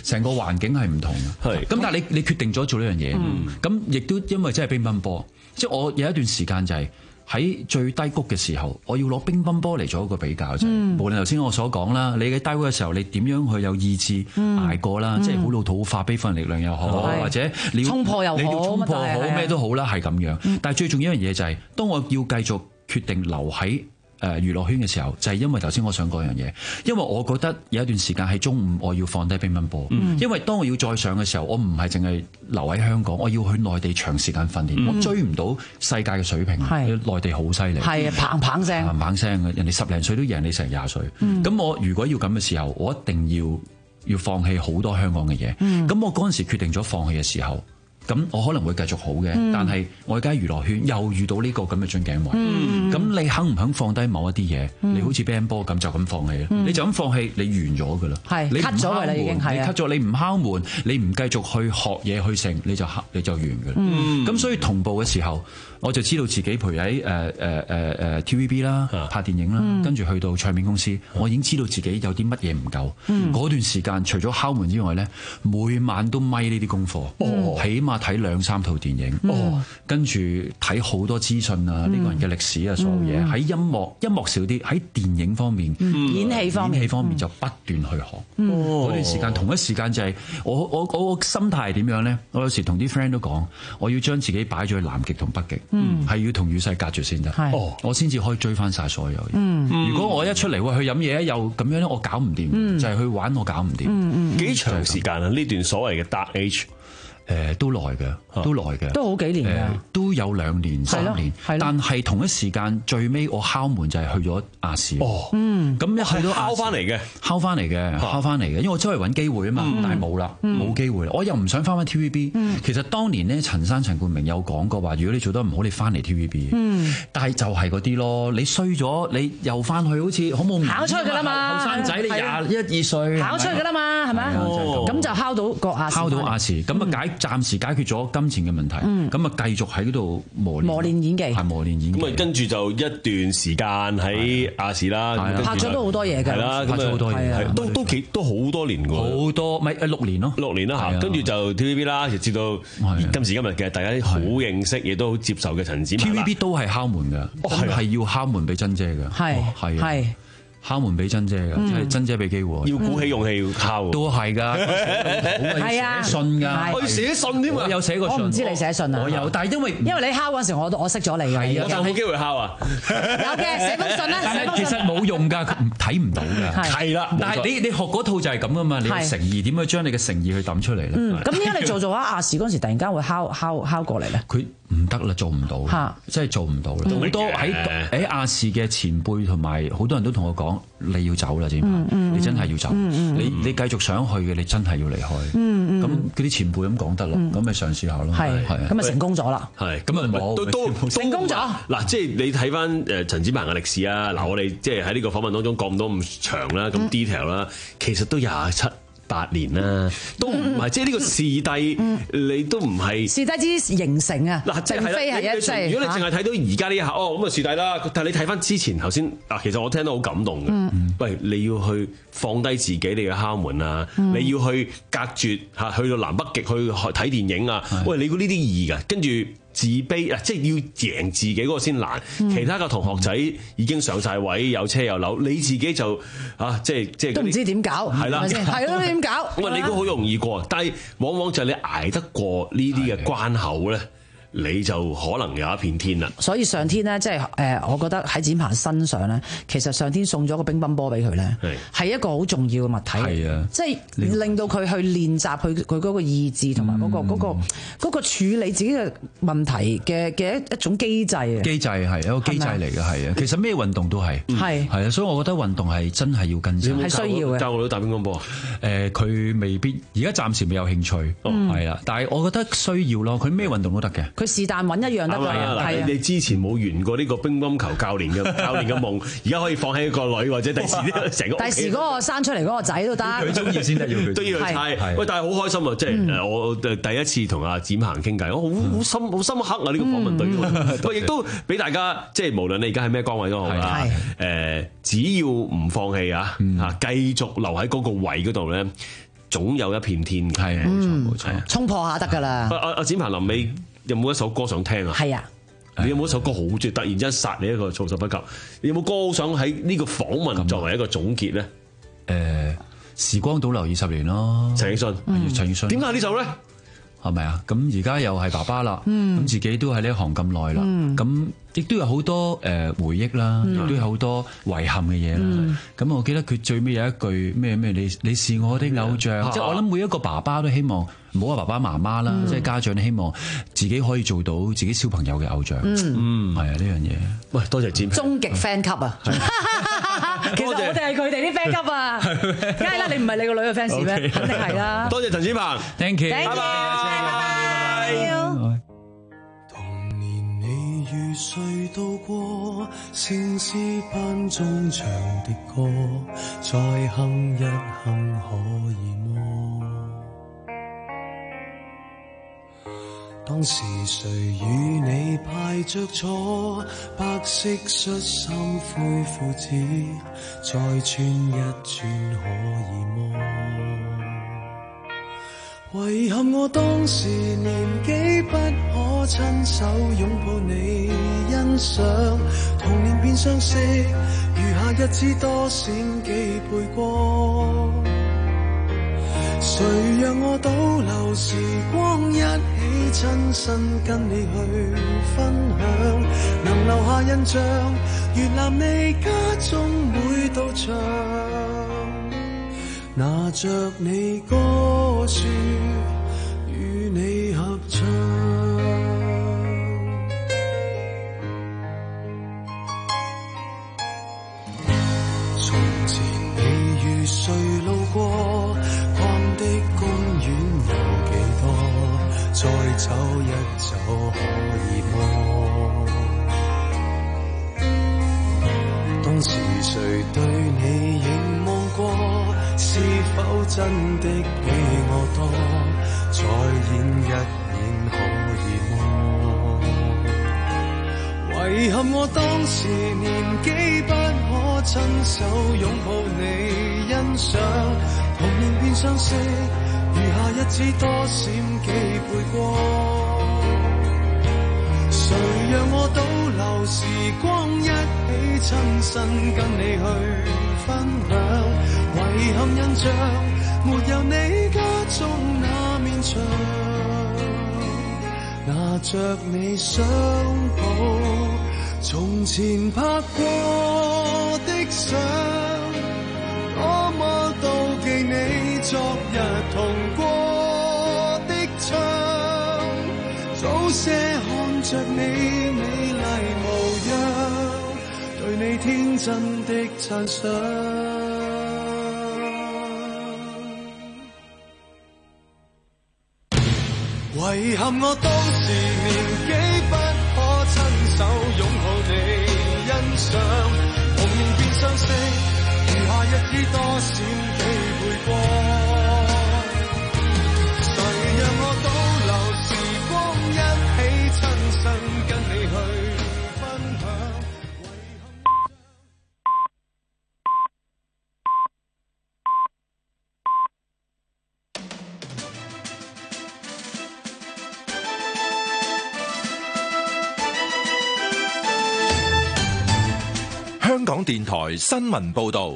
成個環境係唔同嘅。係咁，但係你你決定咗做呢樣嘢，咁亦都因為真係乒乓波，即係我有一段時間就係、是。喺最低谷嘅時候，我要攞乒乓波嚟做一個比較啫。嗯、無論頭先我所講啦，你嘅低谷嘅時候，你點樣去有意志捱過啦？嗯、即係好老土化悲憤力量又好，嗯、或者你要衝破又好， 你要衝破好咩都好啦，係咁樣。嗯、但係最重要一樣嘢就係、是，當我要繼續決定留喺誒娛樂圈嘅時候，就係、是、因為頭先我想講樣嘢，因為我覺得有一段時間喺中午我要放低乒乓波，嗯、因為當我要再上嘅時候，我唔係淨係留喺香港，我要去內地長時間訓練，嗯、我追唔到世界嘅水平，是內地好犀利， 係砰砰聲， 砰砰聲嘅，人哋十零歲都贏你成廿歲，咁、嗯、我如果要咁嘅時候，我一定要要放棄好多香港嘅嘢，咁、嗯、我嗰陣時決定咗放棄嘅時候。咁我可能會繼續好嘅，嗯、但係我而家娛樂圈又遇到呢個咁嘅樽頸位，咁、嗯、你肯唔肯放低某一啲嘢？嗯、你好似乒乓波咁就咁放棄啦，嗯、你就咁放棄，你完咗噶啦， 係你 cut 咗㗎啦已經， 你 cut 咗，你唔敲門，你唔繼續去學嘢去成，你就你就完㗎啦。咁、嗯、所以同步嘅時候，我就知道自己譬如喺誒誒誒誒 T V B 啦，拍電影啦，嗯、跟住去到唱片公司，我已經知道自己有啲乜嘢唔夠。嗰、嗯、段時間除咗敲門之外咧，每晚都咪呢啲功課，哦、起碼睇兩三套電影，哦、跟住睇好多資訊啊，呢、嗯、個人嘅歷史啊，所有嘢喺、嗯、音樂音樂少啲，喺電影方面、 嗯、演戲方面、 演戲方面就不斷去學。嗰、嗯、段時間同一時間就係、是、我我我個心態係點樣咧？我有時同啲 friend 都講，我要將自己擺咗去南極同北極。嗯，係要同與世隔絕先得，哦，我先至可以追翻晒所有嘢。嗯，如果我一出嚟喂去飲嘢又咁樣咧，我搞唔掂，嗯、就係去玩我搞唔掂。 嗯嗯，幾長時間啊？呢段所謂嘅 dark age。 誒都耐嘅，都耐嘅， 都好幾年嘅， 都有兩年三年。但係同一時間最尾我敲門就係去咗亞視。哦，嗯，咁一去到敲翻嚟嘅， 敲翻嚟嘅，敲翻嚟嘅，因為我周圍揾機會啊嘛，但係冇啦，冇機會。我又唔想翻翻 T V B。其實當年咧，陳生陳冠明有講過話，如果你做得唔好，你翻嚟 T V B。嗯，但係就係嗰啲咯，你衰咗，你又翻去好似好冇考出去㗎啦嘛， 後生仔你廿一二歲考出去㗎啦嘛，係咪啊？咁就敲到個亞視， 敲到亞視，咁啊解。暫時解決咗金錢嘅問題，咁啊繼續喺嗰度磨練磨練演技， 係磨練演技。 咁啊跟住就一段時間喺亞視啦， 拍咗都好多嘢㗎， 係啦， 拍咗好多嘢， 都都幾都好多年㗎， 好多咪誒六年咯， 六年啦嚇。跟住就 T V B 啦，直至到今時今日嘅大家好認識，亦都好接受嘅陳展鵬。 T V B 都係敲門㗎，真係要敲門俾珍姐㗎， 係係。 敲門俾珍姐嘅，即係珍姐俾機會， 要鼓起勇氣要敲， 都係㗎， 係啊， 寫信㗎， 我要寫信添啊， 我有寫過信， 我唔知你寫信啊， 我有，但係因為因為你敲嗰陣時，我我識咗你㗎， 我就冇機會敲啊， 有嘅寫封信啦， 但係其實冇用㗎，睇唔到㗎， 係啦， 但係你你學嗰套就係咁㗎嘛，你誠意點樣將你嘅誠意去抌出嚟咧？ 咁點解你做做下亞視嗰陣時，突然間會敲敲敲過嚟咧？ 佢唔得啦，做唔到，真係做唔到啦。好多喺喺亞視嘅前輩同埋好多人都同我講，你要走啦，展鵬，你真係要走。你你繼續想去嘅，你真係要離開。咁嗰啲前輩咁講得咯，咁咪嘗試下咯。 係係，咁咪成功咗啦。 係咁啊，都都成功咗。 嗱，即係你睇翻誒陳展鵬嘅歷史啊。嗱，我哋即係喺呢個訪問當中講唔到咁長啦，咁 detail 啦，其實都廿七八年啦，都唔係，即係呢個視帝，你都唔係視帝之形成啊！嗱，並非係一世。 如果你淨係睇到而家呢一刻，哦，咁啊視帝啦。但係你睇翻之前頭先，嗱，其實我聽到好感動嘅。喂，你要去放低自己，你嘅敲門啊，你要去隔絕嚇，去到南北極去睇電影啊。喂，你估呢啲易㗎？跟住自卑啊，即係要贏自己嗰個先難。其他嘅同學仔已經上晒位，有車有樓，你自己就啊，即係即係都唔知點搞， 係啦， 係咯，點搞？ 喂，你估好容易過，但係往往就係你捱得過呢啲嘅關口咧，你就可能有一片天啦。 所以上天咧，即係誒，我覺得喺展鵬身上咧，其實上天送咗個乒乓波俾佢咧，係一個好重要嘅物體。係啊，即係令到佢去練習佢佢嗰個意志同埋嗰個嗰個嗰個處理自己嘅問題嘅嘅一種機制啊。 機制係一個機制嚟嘅，係啊。其實咩運動都係係係啊，所以我覺得運動係真係要跟上， 係需要嘅。 教我都打乒乓波啊？ 誒，佢未必而家暫時未有興趣，係啦。但係我覺得需要咯，佢咩運動都得嘅。 佢是但揾一樣得㗎。 係啊，你之前冇完過呢個乒乓球教練嘅教練嘅夢，而家可以放喺個女或者第時成個。 第時嗰個生出嚟嗰個仔都得。 佢中意先得，要佢都要去猜。喂，但係好開心啊！即係我第一次同阿展鵬傾偈，我好好深好深刻啊！呢個訪問對我，亦都俾大家即係無論你而家喺咩崗位都好啦。誒，只要唔放棄啊，嚇繼續留喺嗰個位嗰度咧。 總有一片天嘅。 係冇錯冇錯， 衝破下得㗎啦。 阿阿阿展鵬臨尾有冇一首歌想聽啊？ 係啊。 你有冇一首歌好中意，突然之間殺你一個措手不及？你有冇歌想喺呢個訪問作為一個總結咧？誒、 呃，時光倒流二十年咯， 陳奕迅， 嗯、陳奕迅， 點解呢首咧？ 係咪啊？咁而家又係爸爸啦，咁、 嗯、 自己都喺呢一行咁耐啦，咁、嗯。亦都有好多誒回憶啦，亦、嗯、都有好多遺憾嘅嘢啦。咁、嗯、我記得佢最尾有一句咩咩，你你是我的偶像，嗯、即係我諗每一個爸爸都希望，唔好話爸爸媽媽啦，嗯、即係家長都希望自己可以做到自己小朋友嘅偶像。嗯，係啊，呢樣嘢。喂，多謝展鵬。 終極 fan 級啊！其實我哋係佢哋啲 fan 級啊，梗係啦，你唔係你個女嘅 fans 咩？ Okay. 肯定係啦。 多謝陳展鵬 ，thank you， 拜拜，拜拜。 誰渡過聖詩班中唱的歌，再哼一哼可以麼？當時誰與你排着坐，白色恤衫灰褲子，再穿一轉可以麼？遺憾我當時年紀不可親手擁抱你欣賞，童年變相識，餘下日子多閃幾倍光。誰讓我倒流時光，一起親身跟你去分享，能留下印象，閱覽你家中每道牆，拿着你歌書與你合唱。從前你與誰路過，逛的公園有幾多，再走一走可以麼？當時誰對你凝望過，是否真的比我多？再演一演可以麼？遺憾我當時年紀不可親手擁抱你欣賞，童年變相識，餘下日子多閃幾倍光。誰讓我倒流時光，一起親身跟你去分享，遺憾印象沒有你家中那面牆，拿着你相簿，從前拍過的相，多麼妒忌你昨日同過的窗，早些看着你美麗模樣，對你天真的讚賞。遺憾我當時年紀不可親手擁抱你欣賞，童年變相識，餘下日子多閃幾倍光。誰讓我倒流時光，一起親身跟你去分享。 香港電台新聞報導，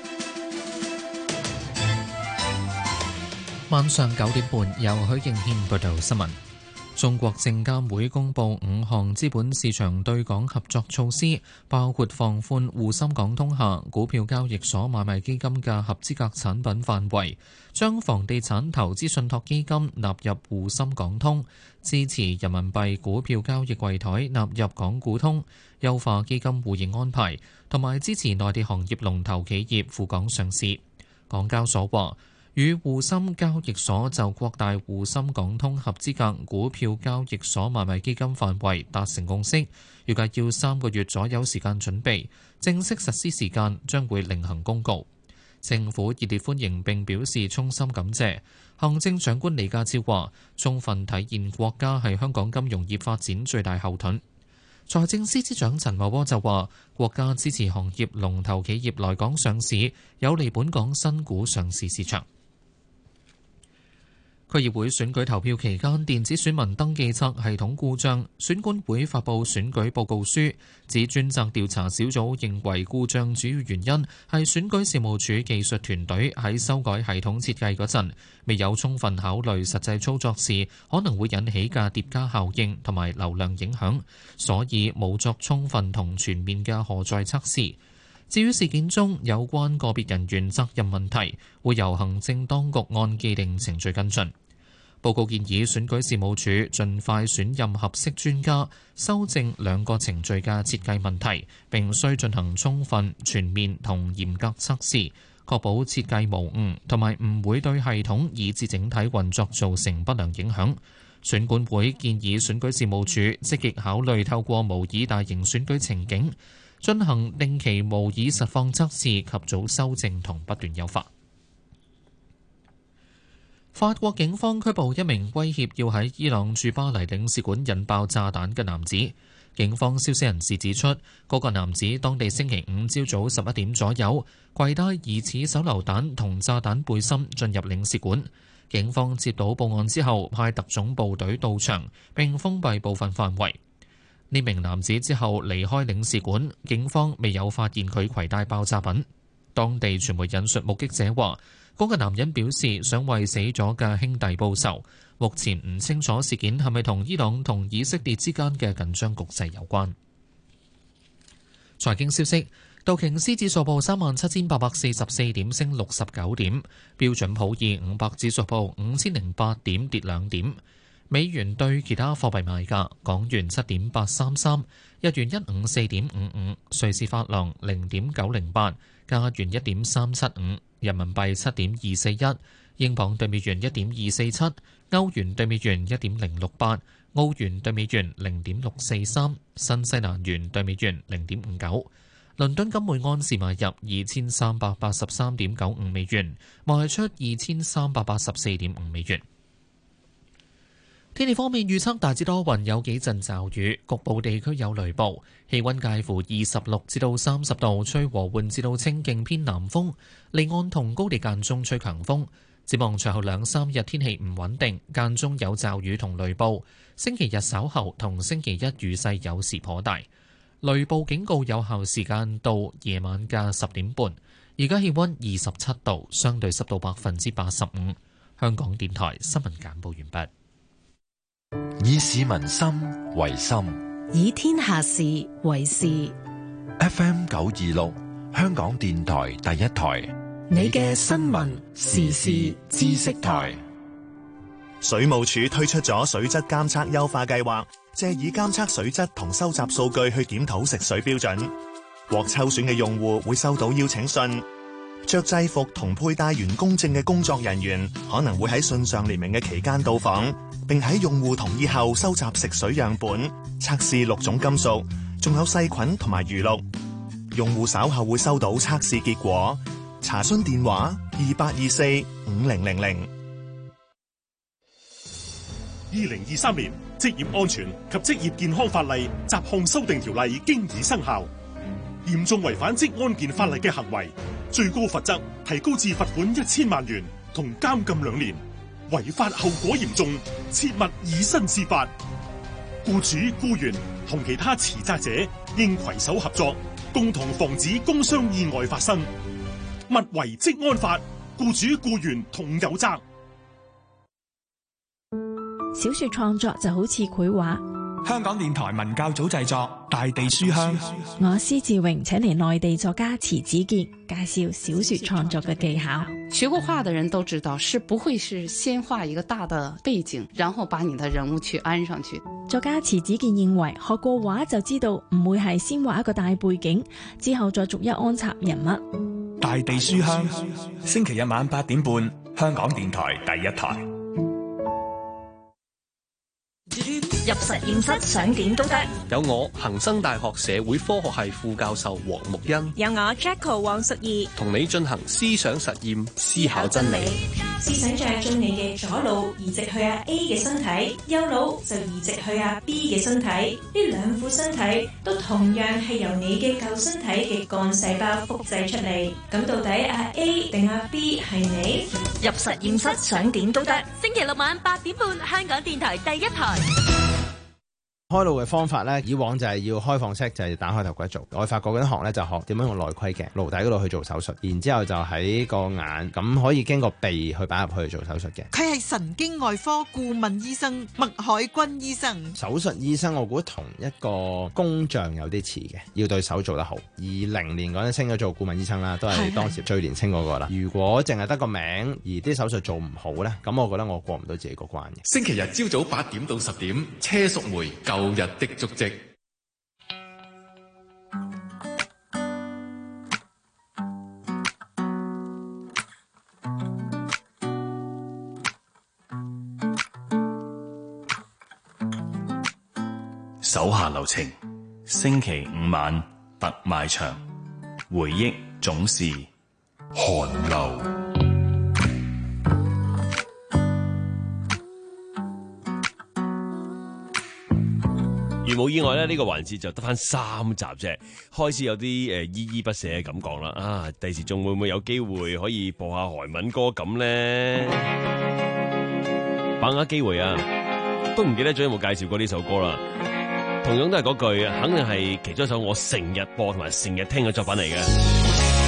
晚上九點半由許敬軒報道新聞。中國證監會公布五項資本市場對港合作措施，包括放寬滬深港通下股票交易所買賣基金嘅合資格產品範圍，將房地產投資信託基金納入滬深港通，支持人民幣股票交易櫃台納入港股通，優化基金互認安排，同埋支持內地行業龍頭企業赴港上市。港交所話，與滬深交易所就擴大滬深港通合資格股票交易所買賣基金範圍達成共識，預計要三個月左右時間準備，正式實施時間將會另行公告。政府熱烈歡迎並表示衷心感謝。行政長官李家超話，充分體現國家係香港金融業發展最大後盾。財政司司長陳茂波就話，國家支持行業龍頭企業來港上市，有利本港新股上市市場。 區議會選舉投票期間，電子選民登記冊系統故障，選管會發布選舉報告書，指專責調查小組認為故障主要原因係選舉事務處技術團隊喺修改系統設計嗰陣，未有充分考慮實際操作時可能會引起嘅疊加效應同埋流量影響，所以冇作充分同全面嘅荷載測試。至於事件中有關個別人員責任問題，會由行政當局按既定程序跟進。報告建議選舉事務處盡快選任合適專家，修正兩個程序嘅設計問題，並須進行充分、全面同嚴格測試，確保設計無誤同埋唔會對系統以至整體運作造成不良影響。選管會建議選舉事務處積極考慮透過模擬大型選舉情景，進行定期模擬實況測試，及早修正同不斷優化。法國警方拘捕一名威脅要喺伊朗駐巴黎領事館引爆炸彈嘅男子。警方消息人士指出，嗰個男子當地星期五朝早十一點左右，攜帶疑似手榴彈同炸彈背心進入領事館。警方接到報案之後，派特種部隊到場並封閉部分範圍。呢名男子之後離開領事館，警方未有發現佢攜帶爆炸品。當地傳媒引述目擊者話，嗰個男人表示想為死咗嘅兄弟報仇。目前唔清楚事件係咪同伊朗同以色列之間嘅緊張局勢有關。財經消息，道瓊斯指數報三萬七千八百四十四點，升六十九點；標準普爾五百指數報五千零八點，跌兩點。美元對其他貨幣賣價：港元七點八三三，日元一五四點五五，瑞士法郎零點九零八，加元一點三七五，人民幣七點二四一，英鎊對美元一點二四七，歐元對美元一點零六八，澳元對美元零點六四三，新西蘭元對美元零點五九。倫敦金每安士買入二千三百八十三點九五美元，賣出二千三百八十四點五美元。天氣方面預測大致多雲，有幾陣驟雨，局部地區有雷暴，氣溫介乎二十六至到三十度，吹和緩至到清勁偏南風，離岸同高地間中吹強風。展望隨後兩三日天氣唔穩定，間中有驟雨同雷暴。星期日稍後同星期一雨勢有時頗大，雷暴警告有效時間到夜晚嘅十點半。而家氣溫二十七度，相對濕度百分之八十五。香港電台新聞簡報完畢。 以市民心為心， 以天下事為事。 F M 九二六，香港電台第一台， 你嘅新聞時事知識台。 水務署推出咗水質監測優化計劃，借以監測水質同收集數據去檢討食水標準。獲抽選嘅用戶會收到邀請信，着制服同佩戴員工證嘅工作人員可能會喺信上列明嘅期間到訪，並喺用戶同意後收集食水樣本，測試六種金屬，仲有細菌同埋餘氯。用戶稍後會收到測試結果。查詢電話二八二四五零零零。 二零二三年職業安全及職業健康法例雜項修訂條例經已生效，嚴重違反職安健法例嘅行為，最高罰則提高至罰款一千萬元同監禁兩年。違法後果嚴重，切勿以身試法。僱主、僱員同其他持責者應攜手合作，共同防止工傷意外發生。勿違職安法，僱主僱員同有責。 小說創作就好似繪畫。 香港電台文教組製作《大地書香》， 我施志榮請嚟內地作家遲子傑介紹小說創作嘅技巧。 學過畫的人都知道，是不會是先畫一個大的背景，然後把你的人物去安上去。 作家遲子傑認為，學過畫就知道唔會係先畫一個大背景，之後再逐一安插人物。 大地書香，星期日晚八點半，香港電台第一台。 入實驗室想點都得。 有我恒生大學社會科學系副教授黃木欣， 有我 Jacko 黃淑儀， 同你進行思想實驗，思考真理。 試想像將你嘅左腦移植去阿 A 嘅身體，右腦就移植去阿 B 嘅身體，呢兩副身體都同樣係由你嘅舊身體嘅幹細胞複製出嚟。咁到底阿 A 定阿 B 係你？ 入實驗室想點都得。星期六晚八點半，香港電台第一台。 開腦嘅方法咧，以往就係要開放式，就係、是、打開頭骨做。我發覺嗰啲學咧就學點樣用內窺鏡顱底嗰度去做手術，然之後就喺個眼咁可以經過鼻去擺入去做手術嘅。 佢係神經外科顧問醫生麥海軍醫生。 手術醫生我估同一個工匠有啲似嘅，要對手做得好。二零年嗰陣升咗做顧問醫生啦，都係當時最年輕嗰個啦。如果淨係得個名而啲手術做唔好咧，咁我覺得我過唔到自己個關嘅。 星期日朝早八點到十點，車淑梅舊日的足跡。 手下留情，星期五晚特賣場，回憶總是寒流。 如冇意外咧，呢、這個環節就得翻三集啫，開始有啲誒依依不捨嘅感覺啦。啊，第時仲會唔會有機會可以播下韓文歌咁咧？把握機會啊！都唔記得咗有冇介紹過呢首歌啦。同樣都係嗰句，肯定係其中一首我成日播同埋成日聽嘅作品嚟嘅。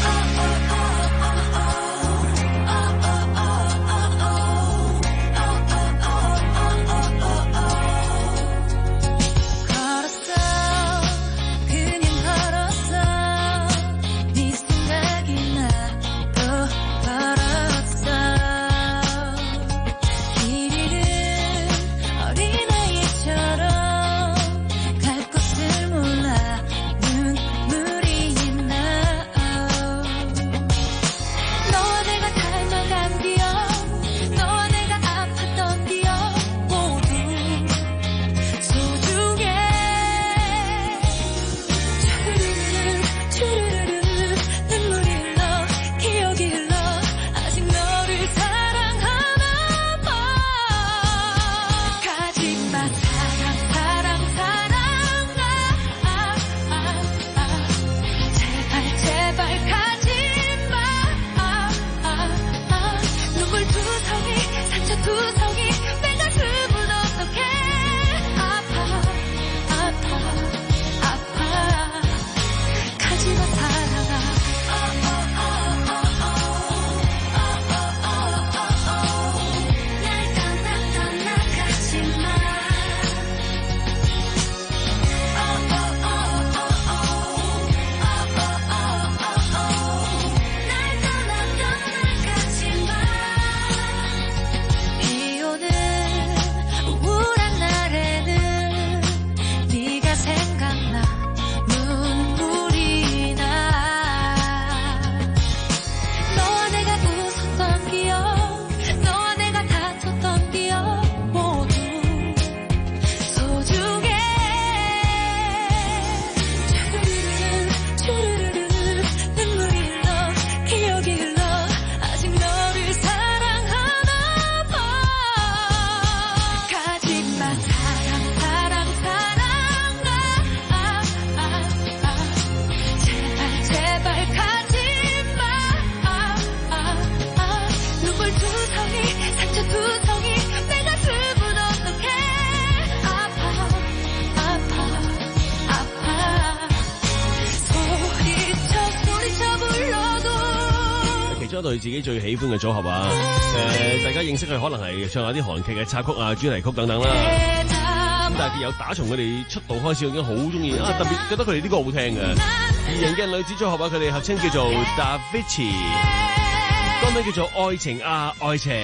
對自己最喜歡嘅組合啊，誒、呃，大家認識佢可能係唱下啲韓劇嘅插曲啊、主題曲等等啦。咁但係有打從佢哋出道開始已經好中意啊，特別覺得佢哋啲歌好聽嘅。二人嘅女子組合啊，佢哋合稱叫做 Davichi， 歌名叫做《愛情啊愛情》。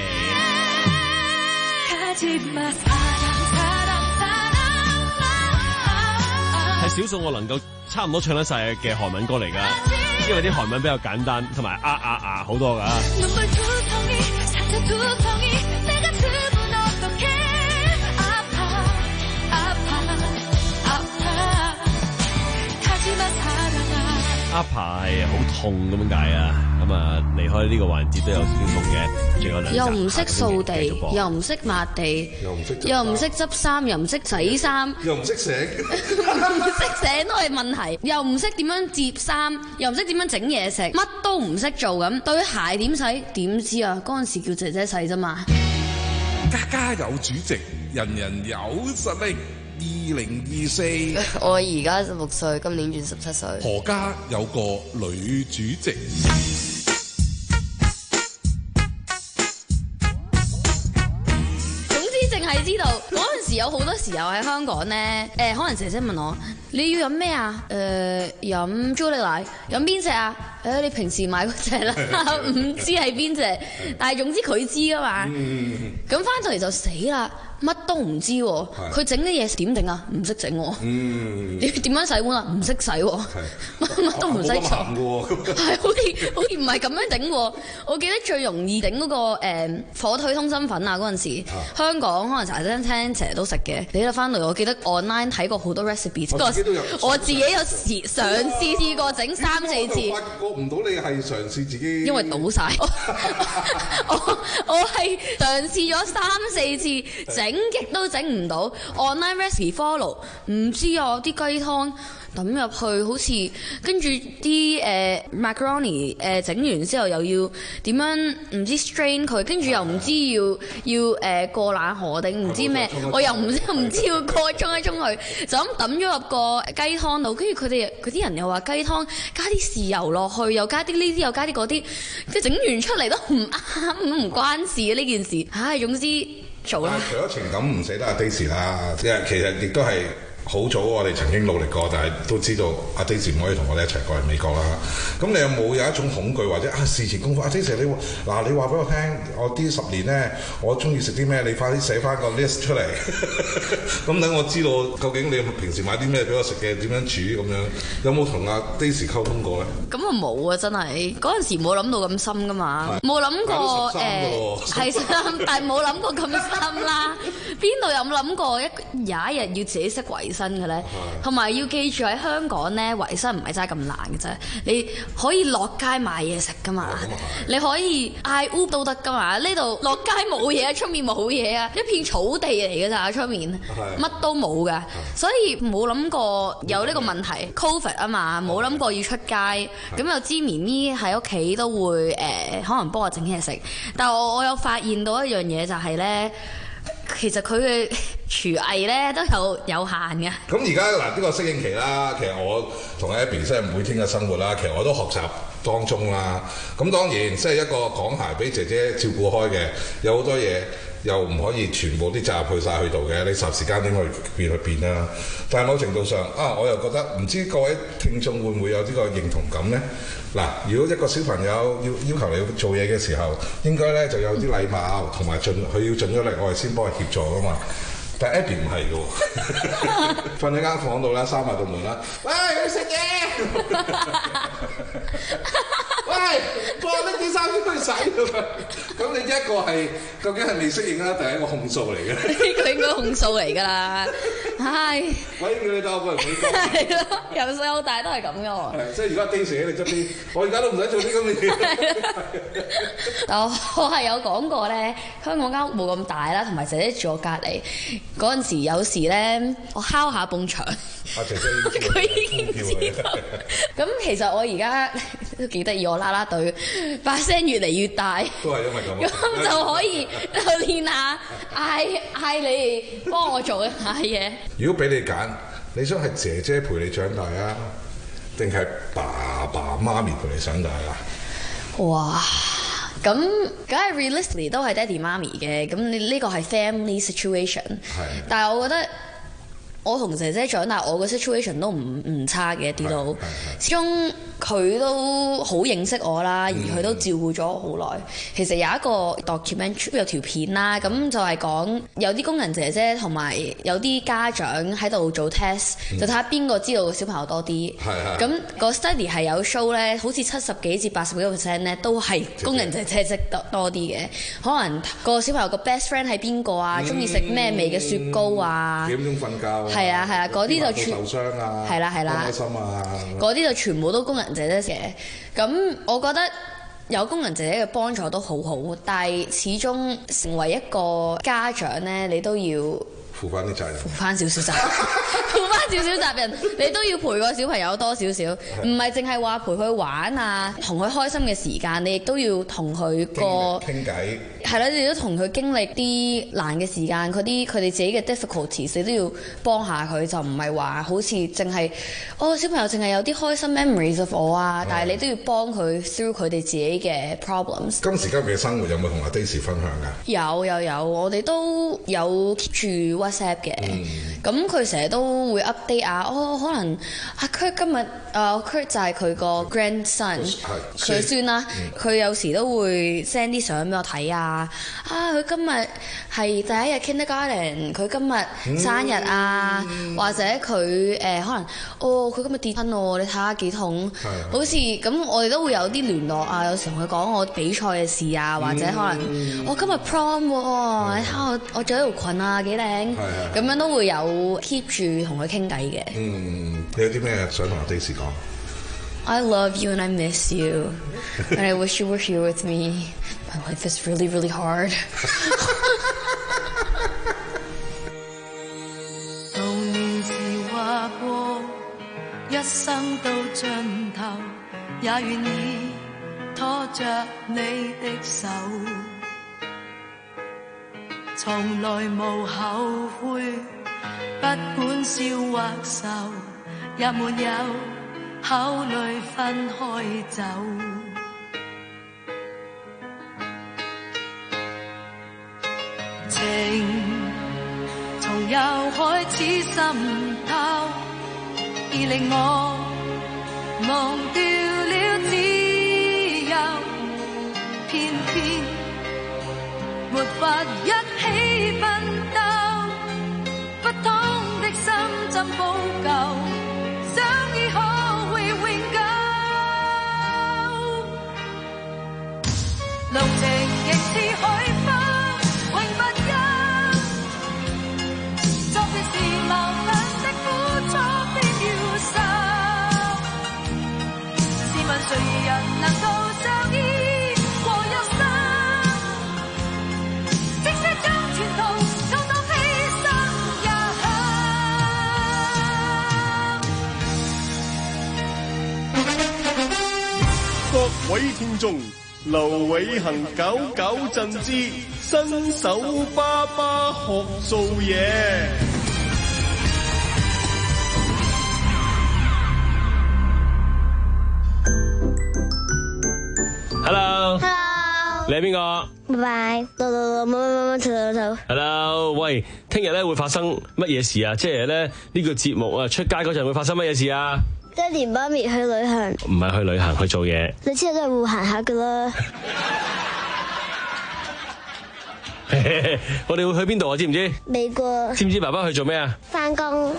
係少數我能夠差唔多唱得晒嘅韓文歌嚟噶。因為啲韓文比較簡單，同埋啊啊啊好多噶。 Upper 係好痛咁樣解啊！咁啊，離開呢個環節都有少少痛嘅，仲有兩集。 又唔識掃地，又唔識抹地， 又唔識又唔識執衫，又唔識洗衫， 又唔識醒， 唔識醒都係問題。又唔識點樣摺衫，又唔識點樣整嘢食，乜都唔識做咁。對於鞋點洗，點知啊？嗰陣時叫姐姐洗啫嘛。 家家有主席，人人有實力。二零二四， 我而家十六歲，今年轉十七歲。 何家有個女主席。 總之淨係知道嗰陣時有好多時候喺香港咧，誒、呃、可能姐姐問我你要飲咩啊？誒、呃、飲朱古力奶，飲邊隻啊？誒、呃、你平時買嗰隻啦，唔知係邊隻，但係總之佢知㗎嘛。咁翻到嚟就死啦。乜都唔知喎，佢整啲嘢點整啊？唔識整喎。嗯。點點樣洗碗啊？唔識洗喎。乜乜都唔識做。係好似好似唔係咁樣整喎。我記得最容易整嗰、那個誒、呃、火腿通心粉啊嗰陣時，啊、香港可能茶餐廳成日都食嘅。你咧翻嚟，我記得 online 睇過好多 recipe。我自己都有。我自己有試嘗試試過整三四次。 發覺唔到你係嘗試自己。因為倒晒。我我係嘗試咗三四次整。整極都整唔到 ，online recipe follow 唔知啊啲雞湯抌入去好似跟住啲誒 macaroni 誒整完之後又要點樣唔知 strain 佢，跟住又唔知要要誒、呃、過冷河定唔知咩，我又唔知唔知要過沖一沖去，就咁抌咗入個雞湯度，跟住佢哋佢啲人又話雞湯加啲豉油落去，又加啲呢啲又加啲嗰啲，即係整完出嚟都唔啱，唔關事啊呢件事，唉總之。做啦！ 除咗情感唔捨得阿 Daisy 啦，因為其實亦都係好早我哋曾經努力過，但係都知道阿 Daisy 唔可以同我哋一齊過去美國啦。咁你有冇有一種恐懼或者啊事前功夫？阿 Daisy 你嗱你話俾我聽，我呢十年咧我中意食啲咩？你快啲寫翻個 list 出嚟，咁等我知道究竟你平時買啲咩俾我食嘅，點樣煮咁樣？有冇同阿 Daisy 溝通過咧？咁啊冇啊，真係嗰陣時冇諗到咁深噶嘛，冇諗過誒係深，但係冇諗過咁深啦。邊度有諗過一有一日要自己識維生嘅咧？同埋要記住喺香港咧，維生唔係真係咁難嘅啫。你可以落街買嘢食噶嘛，你可以嗌 Uber 都得噶嘛。呢度落街冇嘢，出面冇嘢啊，一片草地嚟嘅咋，出面乜都冇噶，所以冇諗過有呢個問題。Covid 啊嘛，冇諗過要出街。咁又知綿咪喺屋企都會誒、呃，可能幫我整嘢食。但係我我有發現到一樣嘢就係咧。其實佢嘅廚藝咧都有有限嘅。咁而家嗱呢個適應期啦，其實我同 Abby 即係每天嘅生活啦，其實我都學習當中啦。咁當然即係一個港孩俾姐姐照顧開嘅，有好多嘢又唔可以全部啲責任去晒去到嘅，你霎時間點去變去變啦。但係某程度上啊，我又覺得唔知各位聽眾會唔會有呢個認同感呢？嗱，如果一個小朋友要要求你做嘢嘅時候，應該咧就有啲禮貌，同埋盡佢要盡咗力，我哋先幫佢協助噶嘛。但係 Abby 唔係嘅喎，瞓喺間房度啦，閂埋道門啦，喂，去食嘢，喂，幫我拎啲衫先去洗咁啊！咁你一個係究竟係未適應啊，定係一個控訴嚟嘅？佢應該控訴嚟㗎啦，唉！鬼叫你當我個人美國，係咯，由細到大都係咁嘅喎。係，即係而家 Daisy 喺你側邊，我而家都唔使做啲咁嘅嘢。但我我係有講過咧，香港間屋冇咁大啦，同埋姐姐住我隔離。嗰陣時有時咧，我敲下埲牆，阿姐姐佢已經知道。咁其實我而家都幾得意，我啦啦隊把聲越嚟越大，都係因為咁。咁就可以去練下嗌嗌你哋幫我做一下嘢。如果俾你揀，你想係姐姐陪你長大啊，定係爸爸媽咪陪你長大啊？哇！咁梗係 realistically 都係爹哋媽咪嘅，咁你呢個係 family situation，但係我覺得我同姐姐長大，我個 situation 都唔唔差嘅，啲都始終佢都好認識我啦，而佢都照顧咗我好耐。其實有一個 documentary 有條片啦，咁就係講有啲工人姐姐同埋有啲家長喺度做 test，嗯、就睇下邊個知道個小朋友多啲。咁個 study 係有 show 咧，好似七十幾至八十幾個 percent 咧，都係工人姐姐識得多啲嘅。可能個小朋友個 best friend 係邊個啊？中意食咩味嘅雪糕啊？幾點鐘瞓覺啊？ 係啊係啊，嗰啲就全受傷啊， 係啦係啦， 開心啊， 嗰啲就全部都工人姐姐嘅。咁我覺得有工人姐姐嘅幫助都好好，但係始終成為一個家長呢，你都要負翻啲責任， 負翻少少責任，負翻少少責任，你都要陪個小朋友多少少，唔係淨係話陪佢玩啊，同佢開心嘅時間，你亦都要同佢個傾偈。 係啦，你都同佢經歷啲難嘅時間，嗰啲佢哋自己嘅 difficulties，你都要幫下佢，就唔係話好似淨係哦小朋友淨係有啲開心 memories of 我啊，但係你都要幫佢 through 佢哋自己嘅 problems。 今時今日嘅生活有冇同阿 Daisy 分享㗎？ 有有有，我哋都有 keep 住 WhatsApp 嘅，咁佢成日都會 update 啊，哦可能阿 Kurt 今日啊 Kurt 就係佢個 grandson，佢孫啦，佢有時都會 send 啲相俾我睇啊。啊！佢今日係第一日 kindergarten， 佢今日生日啊，嗯、或者佢誒、呃、可能哦，佢今日跌親喎，你睇下幾痛，好似咁我哋都會有啲聯絡啊。有時同佢講我比賽嘅事啊，或者可能、嗯、我今日 prom 喎、啊，你睇下我我着咗條裙啊幾靚，咁樣都會有 keep 住同佢傾偈嘅。 嗯，你有啲咩想同阿 Daisy 講 ？I love you and I miss you and I wish you were here with me. My life is really, really hard. 童年時話過，一生到盡頭，也願意拖着你的手，從來無後悔，不管笑或愁，也沒有考慮分開走。情從又開始滲透，已令我忘掉了自由，偏偏沒法一起奮鬥，不通的心怎補救，想已可會永久，路程亦似海風誰人能夠相依過一生？即使將全途做到犧牲也肯。各位聽眾，劉偉恒九九震之新手爸爸學做嘢。 Hello， Hello， 你係邊個？ 拜拜，老老老，乜乜乜乜，老老老。 Hello， 喂，聽日咧會發生乜嘢事啊？即係咧呢個節目啊出街嗰陣會發生乜嘢事啊？ 爹哋媽咪去旅行。 唔係去旅行，去做嘢。 你之後都係會行下噶啦。 我哋會去邊度啊？知唔知？ 美國。 知唔知爸爸去做咩啊？ 翻工。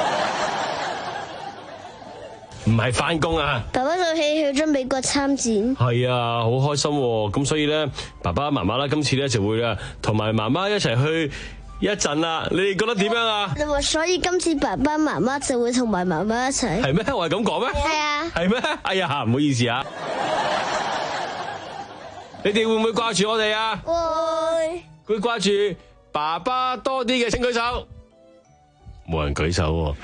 唔係翻工啊！ 爸爸做戲去咗美國參展， 係啊，好開心喎！咁所以咧，爸爸媽媽啦，今次咧就會咧同埋媽媽一齊去一陣啦。你哋覺得點樣啊？ 你話所以今次爸爸媽媽就會同埋媽媽一齊？ 係咩？我係咁講咩？ 係啊。 係咩？哎呀，唔好意思啊！你哋會唔會掛住我哋啊？ 會。 會掛住爸爸多啲嘅，請舉手。冇人舉手喎。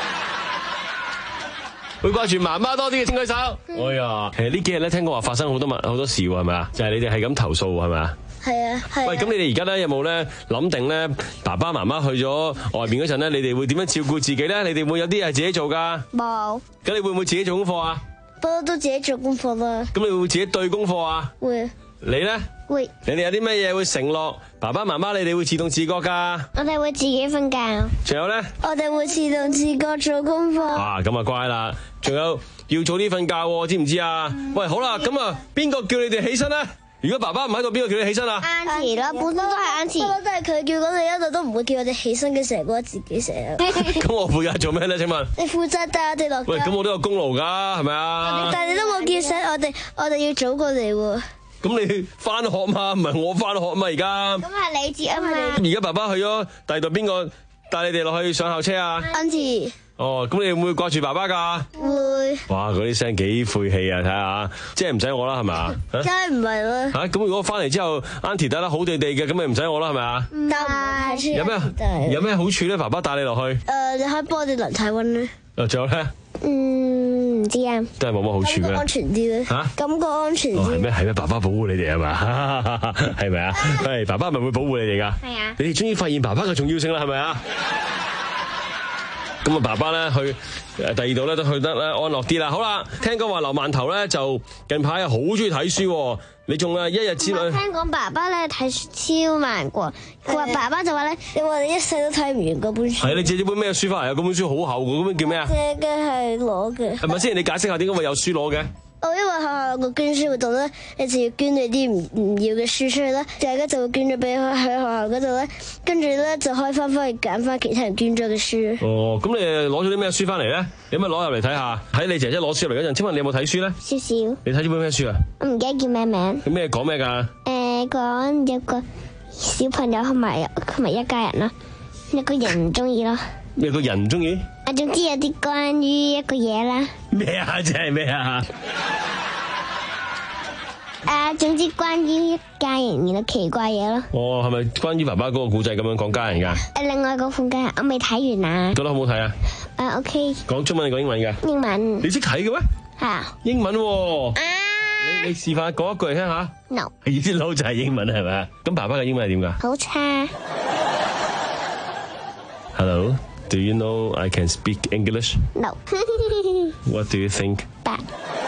會掛住媽媽多啲嘅，請舉手。哎呀，其實呢幾日咧聽講話發生好多好多事喎，係咪啊？就係你哋係咁投訴係咪啊？ 係啊，係。 喂，咁你哋而家咧有冇咧諗定咧爸爸媽媽去咗外邊嗰陣咧，你哋會點樣照顧自己咧？你哋會有啲係自己做噶？ 冇。 咁你會唔會自己做功課啊？ 不過都自己做功課啦。 咁你會唔會自己對功課啊？ 會。 你咧？ 會。你哋有啲咩嘢會承諾爸爸媽媽？你哋會自動自覺噶？ 我哋會自己瞓覺。 仲有咧？ 我哋會自動自覺做功課。 啊，咁啊乖啦。仲有要早啲瞓覺，知唔知啊？嗯、喂，好啦，咁啊，邊個叫你哋起身咧？如果爸爸唔喺度，邊個叫你起身啊 ？Auntie 啦，本身都係 Auntie，不過都係佢叫，咁你一路都唔會叫我哋起身嘅，成日覺得自己成日。 咁我負責做咩咧？請問？ 你負責帶我哋落。 喂，咁我都有功勞噶，係咪啊？ 但係你都冇叫醒我哋，我哋要早過嚟喎。 咁你翻學嘛？唔係我翻學嘛？而家。 咁係你接啊嘛。 而家爸爸去咗第二度，邊個帶你哋落去上校車啊？ 安琪。 哦，咁你會唔會掛住爸爸㗎？ 會。 哇，嗰啲聲幾晦氣啊！睇下，即係唔使我啦，係咪啊？ 梗係唔係啦。 嚇，咁如果翻嚟之後 Auntie 帶得好地地嘅，咁咪唔使我啦，係咪啊？ 唔係。 有咩有咩好處咧？爸爸帶你落去。 誒，你可以幫我哋量體溫咧。 誒，仲有咧？ 嗯，唔知啊。 都係冇乜好處嘅。 感覺安全啲咧。嚇？感覺安全啲。 哦，係咩？係咩？爸爸保護你哋係嘛？係咪啊？係爸爸咪會保護你哋㗎？ 係啊。 你哋終於發現爸爸嘅重要性啦，係咪啊？咁啊，爸爸咧去誒第二度咧都去得咧安樂啲啦。好啦，聽講話劉饅頭咧就近排啊好中意睇書，你仲啊一日之內。 聽講爸爸咧睇書超慢過，佢話爸爸就話咧，你話你一世都睇唔完嗰本書。 係你借咗本咩書翻嚟啊？嗰本書好厚嘅，嗰本叫咩啊？ 借嘅係攞嘅。 係咪先？你解釋下點解會有書攞嘅？ 哦，因為學校有個捐書活動咧，你就要捐你啲唔唔要嘅書出去啦，大家就會捐咗俾去學校嗰度咧，跟住咧就可以翻返去揀翻其他人捐咗嘅書。 哦，咁你攞咗啲咩書翻嚟咧？有咩攞入嚟睇下？喺你姐姐攞書入嚟嗰陣，請問你有冇睇書咧？ 少少。 你睇咗本咩書啊？ 我唔記得叫咩名。 咁咩講咩㗎？ 誒，講有個小朋友同埋同埋一家人啦，有個人唔中意咯。 有個人唔中意？ 啊，總之有啲關於一個嘢啦。 咩啊？即係咩啊？ 啊，總之關於一家人嘅奇怪嘢咯。 哦，係咪關於爸爸嗰個故仔咁樣講家人㗎？ 誒，另外嗰款家人我未睇完啊。 覺得好唔好睇啊？ 誒 ，OK。 講中文定講英文㗎？ 英文。 你識睇嘅咩？ 係啊。 英文喎。啊。你你示範講一句嚟聽下。 No。 意思佬就係英文係咪啊？咁爸爸嘅英文係點㗎？ 好差。 Hello。Do you know I can speak English? No. What do you think? Bad.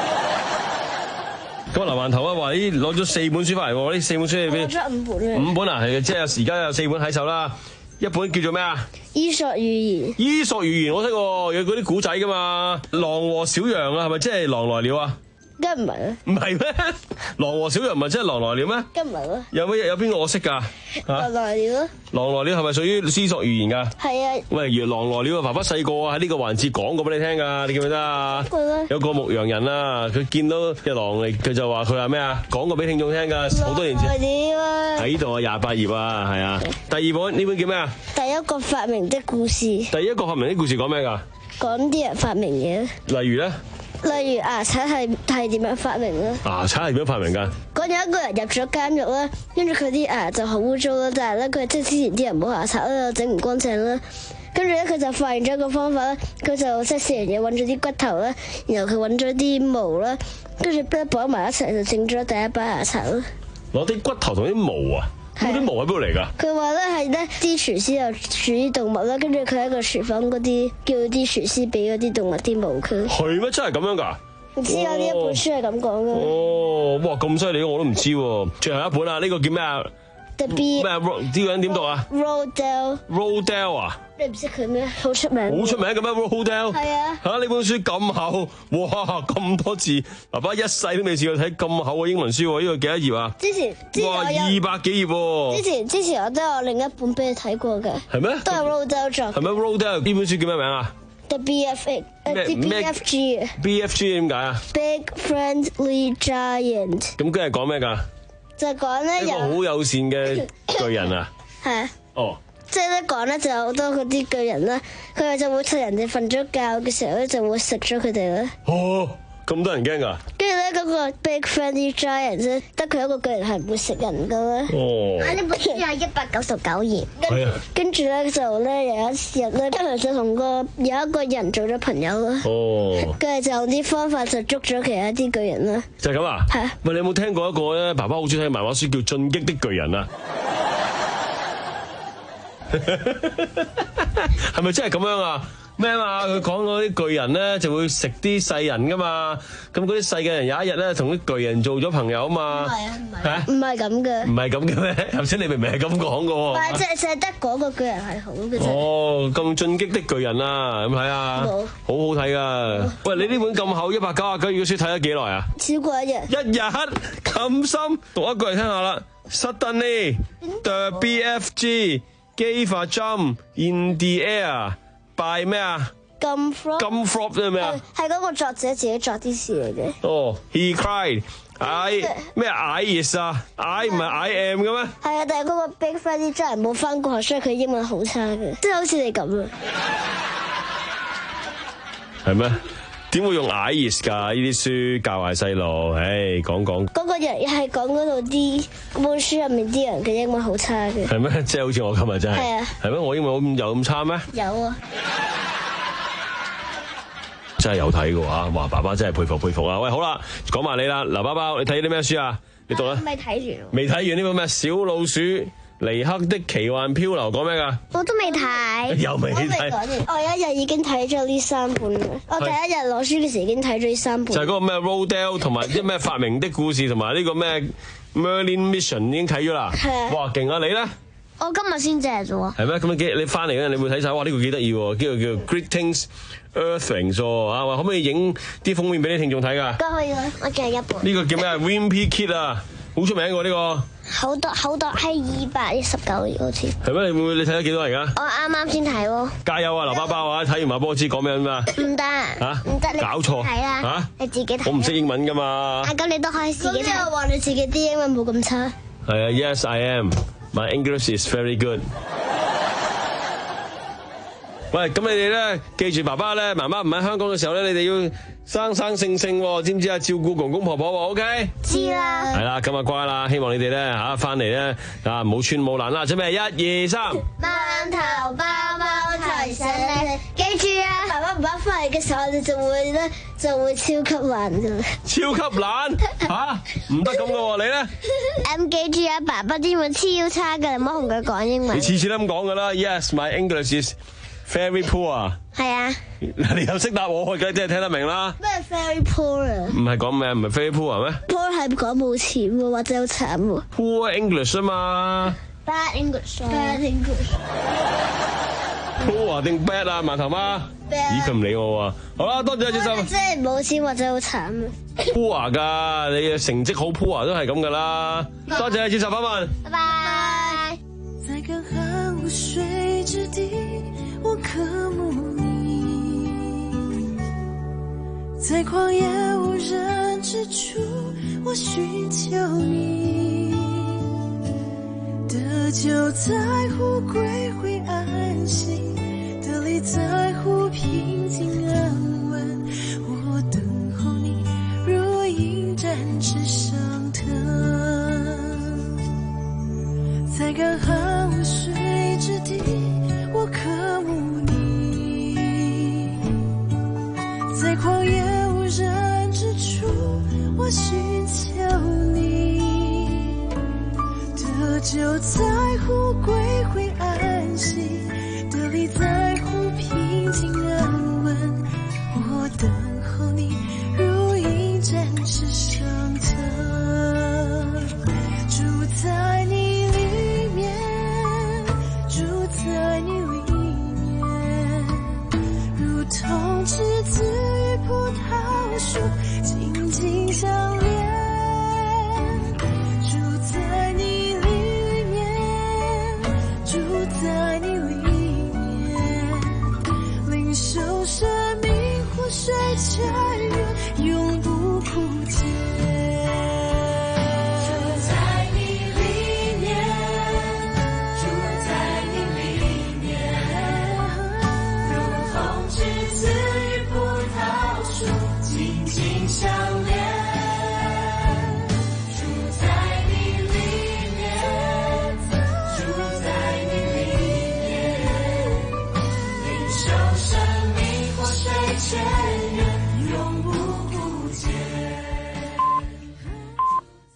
咁啊，劉饅頭啊話咦攞咗四本書翻嚟喎，呢四本書喺邊？ 攞咗五本五本啊，係即係而家有四本喺手啦。一本叫做咩啊？ 伊索寓言。 伊索寓言我識喎，有嗰啲古仔噶嘛。狼和小羊啊，係咪即係狼來了啊？ 梗唔係啦。 唔係咩？狼和小羊唔係真係狼來了咩？ 梗唔係啦。 有乜有邊個我識㗎？ 狼來了咯。 狼來了係咪屬於伊索寓言㗎？ 係啊。 喂，如狼來了啊！爸爸細個喺呢個環節講過俾你聽㗎，你記唔記得啊？有個牧羊人啊，佢見到隻狼嚟，佢就話佢話咩啊？講過俾聽眾聽㗎，好多年前。喺呢度啊，廿八頁啊，係啊。第二本呢本叫咩啊？ 第一個發明的故事。 第一個發明的故事講咩㗎？ 講啲人發明嘢。 例如咧？ 例如牙刷係係點樣發明咧？ 牙刷係點樣發明㗎？ 講有一個人入咗監獄啦，跟住佢啲牙就好污糟啦，但係咧佢即係之前啲人冇牙刷啦，整唔乾淨啦，跟住咧佢就發現咗一個方法啦，佢就即係四樣嘢揾咗啲骨頭啦，然後佢揾咗啲毛啦，跟住一綁埋一齊就整咗第一把牙刷啦。 攞啲骨頭同啲毛啊？咁啲毛喺邊度嚟㗎？ 佢話咧係咧啲廚師又煮啲動物啦，跟住佢喺個廚房嗰啲叫啲廚師俾嗰啲動物啲毛佢。 係咩？真係咁樣㗎？ 唔知有呢一本書係咁講嘅。 哦，哇咁犀利，我都唔知喎。最後一本啊，呢個叫咩啊 ？The Bee 咩？呢個人點讀啊 ？Rodell。Rodell 啊？ 你唔識佢咩？好出名。 好出名嘅咩 Rodell？ 係啊。 嚇！呢本書咁厚，哇咁多字，爸爸一世都未試過睇咁厚嘅英文書喎。呢個幾多頁啊？ 之前之前哇，二百幾頁喎。 之前之前我都有另一本俾你睇過嘅。 係咩？ 都係 Rodell 作。 係咩 Rodell？呢本書叫咩名啊 ？The B F A，誒 B F G。 B F G 點解啊 ？Big Friendly Giant。 咁跟住講咩㗎？ 就講咧有一個好友善嘅巨人啊。 係。 哦。 即係咧講咧就有好多嗰啲巨人啦，佢哋就會趁人哋瞓咗覺嘅時候咧就會食咗佢哋啦。 哦，咁多人驚㗎？ 跟住咧嗰個 Big Friendly Giant 咧，得佢一個巨人係唔會食人㗎啦。 哦。 啊！呢本書係一百九十九頁。 係啊。跟住咧就咧有一日咧，佢就同個有一個人做咗朋友啦。 哦。 跟住就用啲方法就捉咗其他啲巨人啦。 就係咁啊？係。喂，你有冇聽過一個咧？爸爸好中意睇漫畫書叫《進擊的巨人》啊？係咪真係咁樣啊？咩嘛？佢講嗰啲巨人咧就會食啲細人噶嘛，咁嗰啲細嘅人有一日咧同啲巨人做咗朋友啊嘛。唔係啊，唔係啊，唔係咁嘅。唔係咁嘅咩？頭先你明明係咁講噶喎。唔係，即係淨係得嗰個巨人係好嘅啫。哦，咁進擊的巨人啊，咁睇啊，好好睇噶。喂，你呢本咁厚一百九十九頁嘅書睇咗幾耐啊？超過一日。一日咁深，讀一句嚟聽下啦。Suddenly the B F G gave a jump in the air by 咩啊金 flop。 金 flop 即係咩啊？ 係嗰個作者自己作啲詩嚟嘅。 哦 ，He cried。I 咩 I is 啊 ？I 唔係 I am 嘅咩？ 係啊，但係嗰個 Big Freddy 真係冇翻過學，所以佢英文好差嘅，即係好似你咁啊。 係咩？點會用 I is 㗎？呢啲書教壞細路，唉，講講。 嗰個人係講嗰度啲本書入面啲人嘅英文好差嘅。 係咩？即係好似我今日真係。係啊。 係咩？我英文有咁差咩？ 有啊。 真係有睇嘅話，哇！爸爸真係佩服佩服啊！喂，好啦，講埋你啦，劉包包，你睇啲咩書啊？你讀啦。 未睇完。 未睇完呢本咩？小老鼠尼克的奇幻漂流講咩㗎？ 我都未睇。 又未睇。 我有一日已經睇咗呢三本啦。我第一日攞書嘅時已經睇咗呢三本。 就係嗰個咩 Rodale 同埋啲咩發明的故事同埋呢個咩 Merlin Mission 已經睇咗啦。係。哇，勁啊！你咧？ 我今日先借啫喎。係咩？咁你你翻嚟咧，你會睇晒？哇！呢個幾得意喎，叫做叫做 Greetings Earthlings 喎啊！話可唔可以影啲封面俾啲聽眾睇㗎？ 梗可以啦，我借一本。 呢個叫咩啊 ？Wimpy Kid 啊，好出名喎呢個。 好多好多係二百一十九頁好似。係咩？你會你睇咗幾多而家？ 我啱啱先睇喎。 加油啊，劉包包啊！睇完話俾我知講咩啊？ 唔得嚇， 唔得，你搞錯睇啦嚇， 你自己睇。 我唔識英文㗎嘛。 啊，咁你都可以自己睇。我話你自己啲英文冇咁差。 係啊 ，Yes I am. My English is very good. 喂，咁你哋咧記住爸爸咧，媽媽唔喺香港嘅時候咧，你哋要生生性性，知唔知啊？照顧公公婆婆喎 ，OK？ 知啦。 係啦，咁啊乖啦，希望你哋咧嚇翻嚟咧啊冇穿冇爛啦，準備一二三。 饅頭包包提醒你，記住啊！爸爸唔爸翻嚟嘅時候，我哋就會咧就會超級爛㗎。 超級爛嚇？唔得咁嘅喎，你咧？ 咁記住啊！爸爸啲英文超差㗎，你唔好同佢講英文。 你次次都咁講㗎啦 ，Yes, my English is very poor。係啊。你又識答我，我梗係聽得明啦。 咩 very poor 啊？ 唔係講咩？唔係 very poor 咩 ？poor 係講冇錢喎，或者好慘喎。 Poor English 啊嘛。 Bad English。Bad English。 Poor 定 bad 啊，饅頭媽？咦，佢唔理我喎。好啦，多謝接受。 即係冇錢或者好慘。 Poor 㗎，你嘅成績好 poor 都係咁㗎啦。多謝接受訪問。 拜拜。 在乾旱無水之地，我渴慕你；在曠野無人之處，我尋求你。得救在乎歸回安息，得力在乎平靜安穩。我等候你，如鷹展翅上騰。在乾旱無水之地，我渴慕你；在曠野無人之處，我尋求你。得救在乎歸回安息。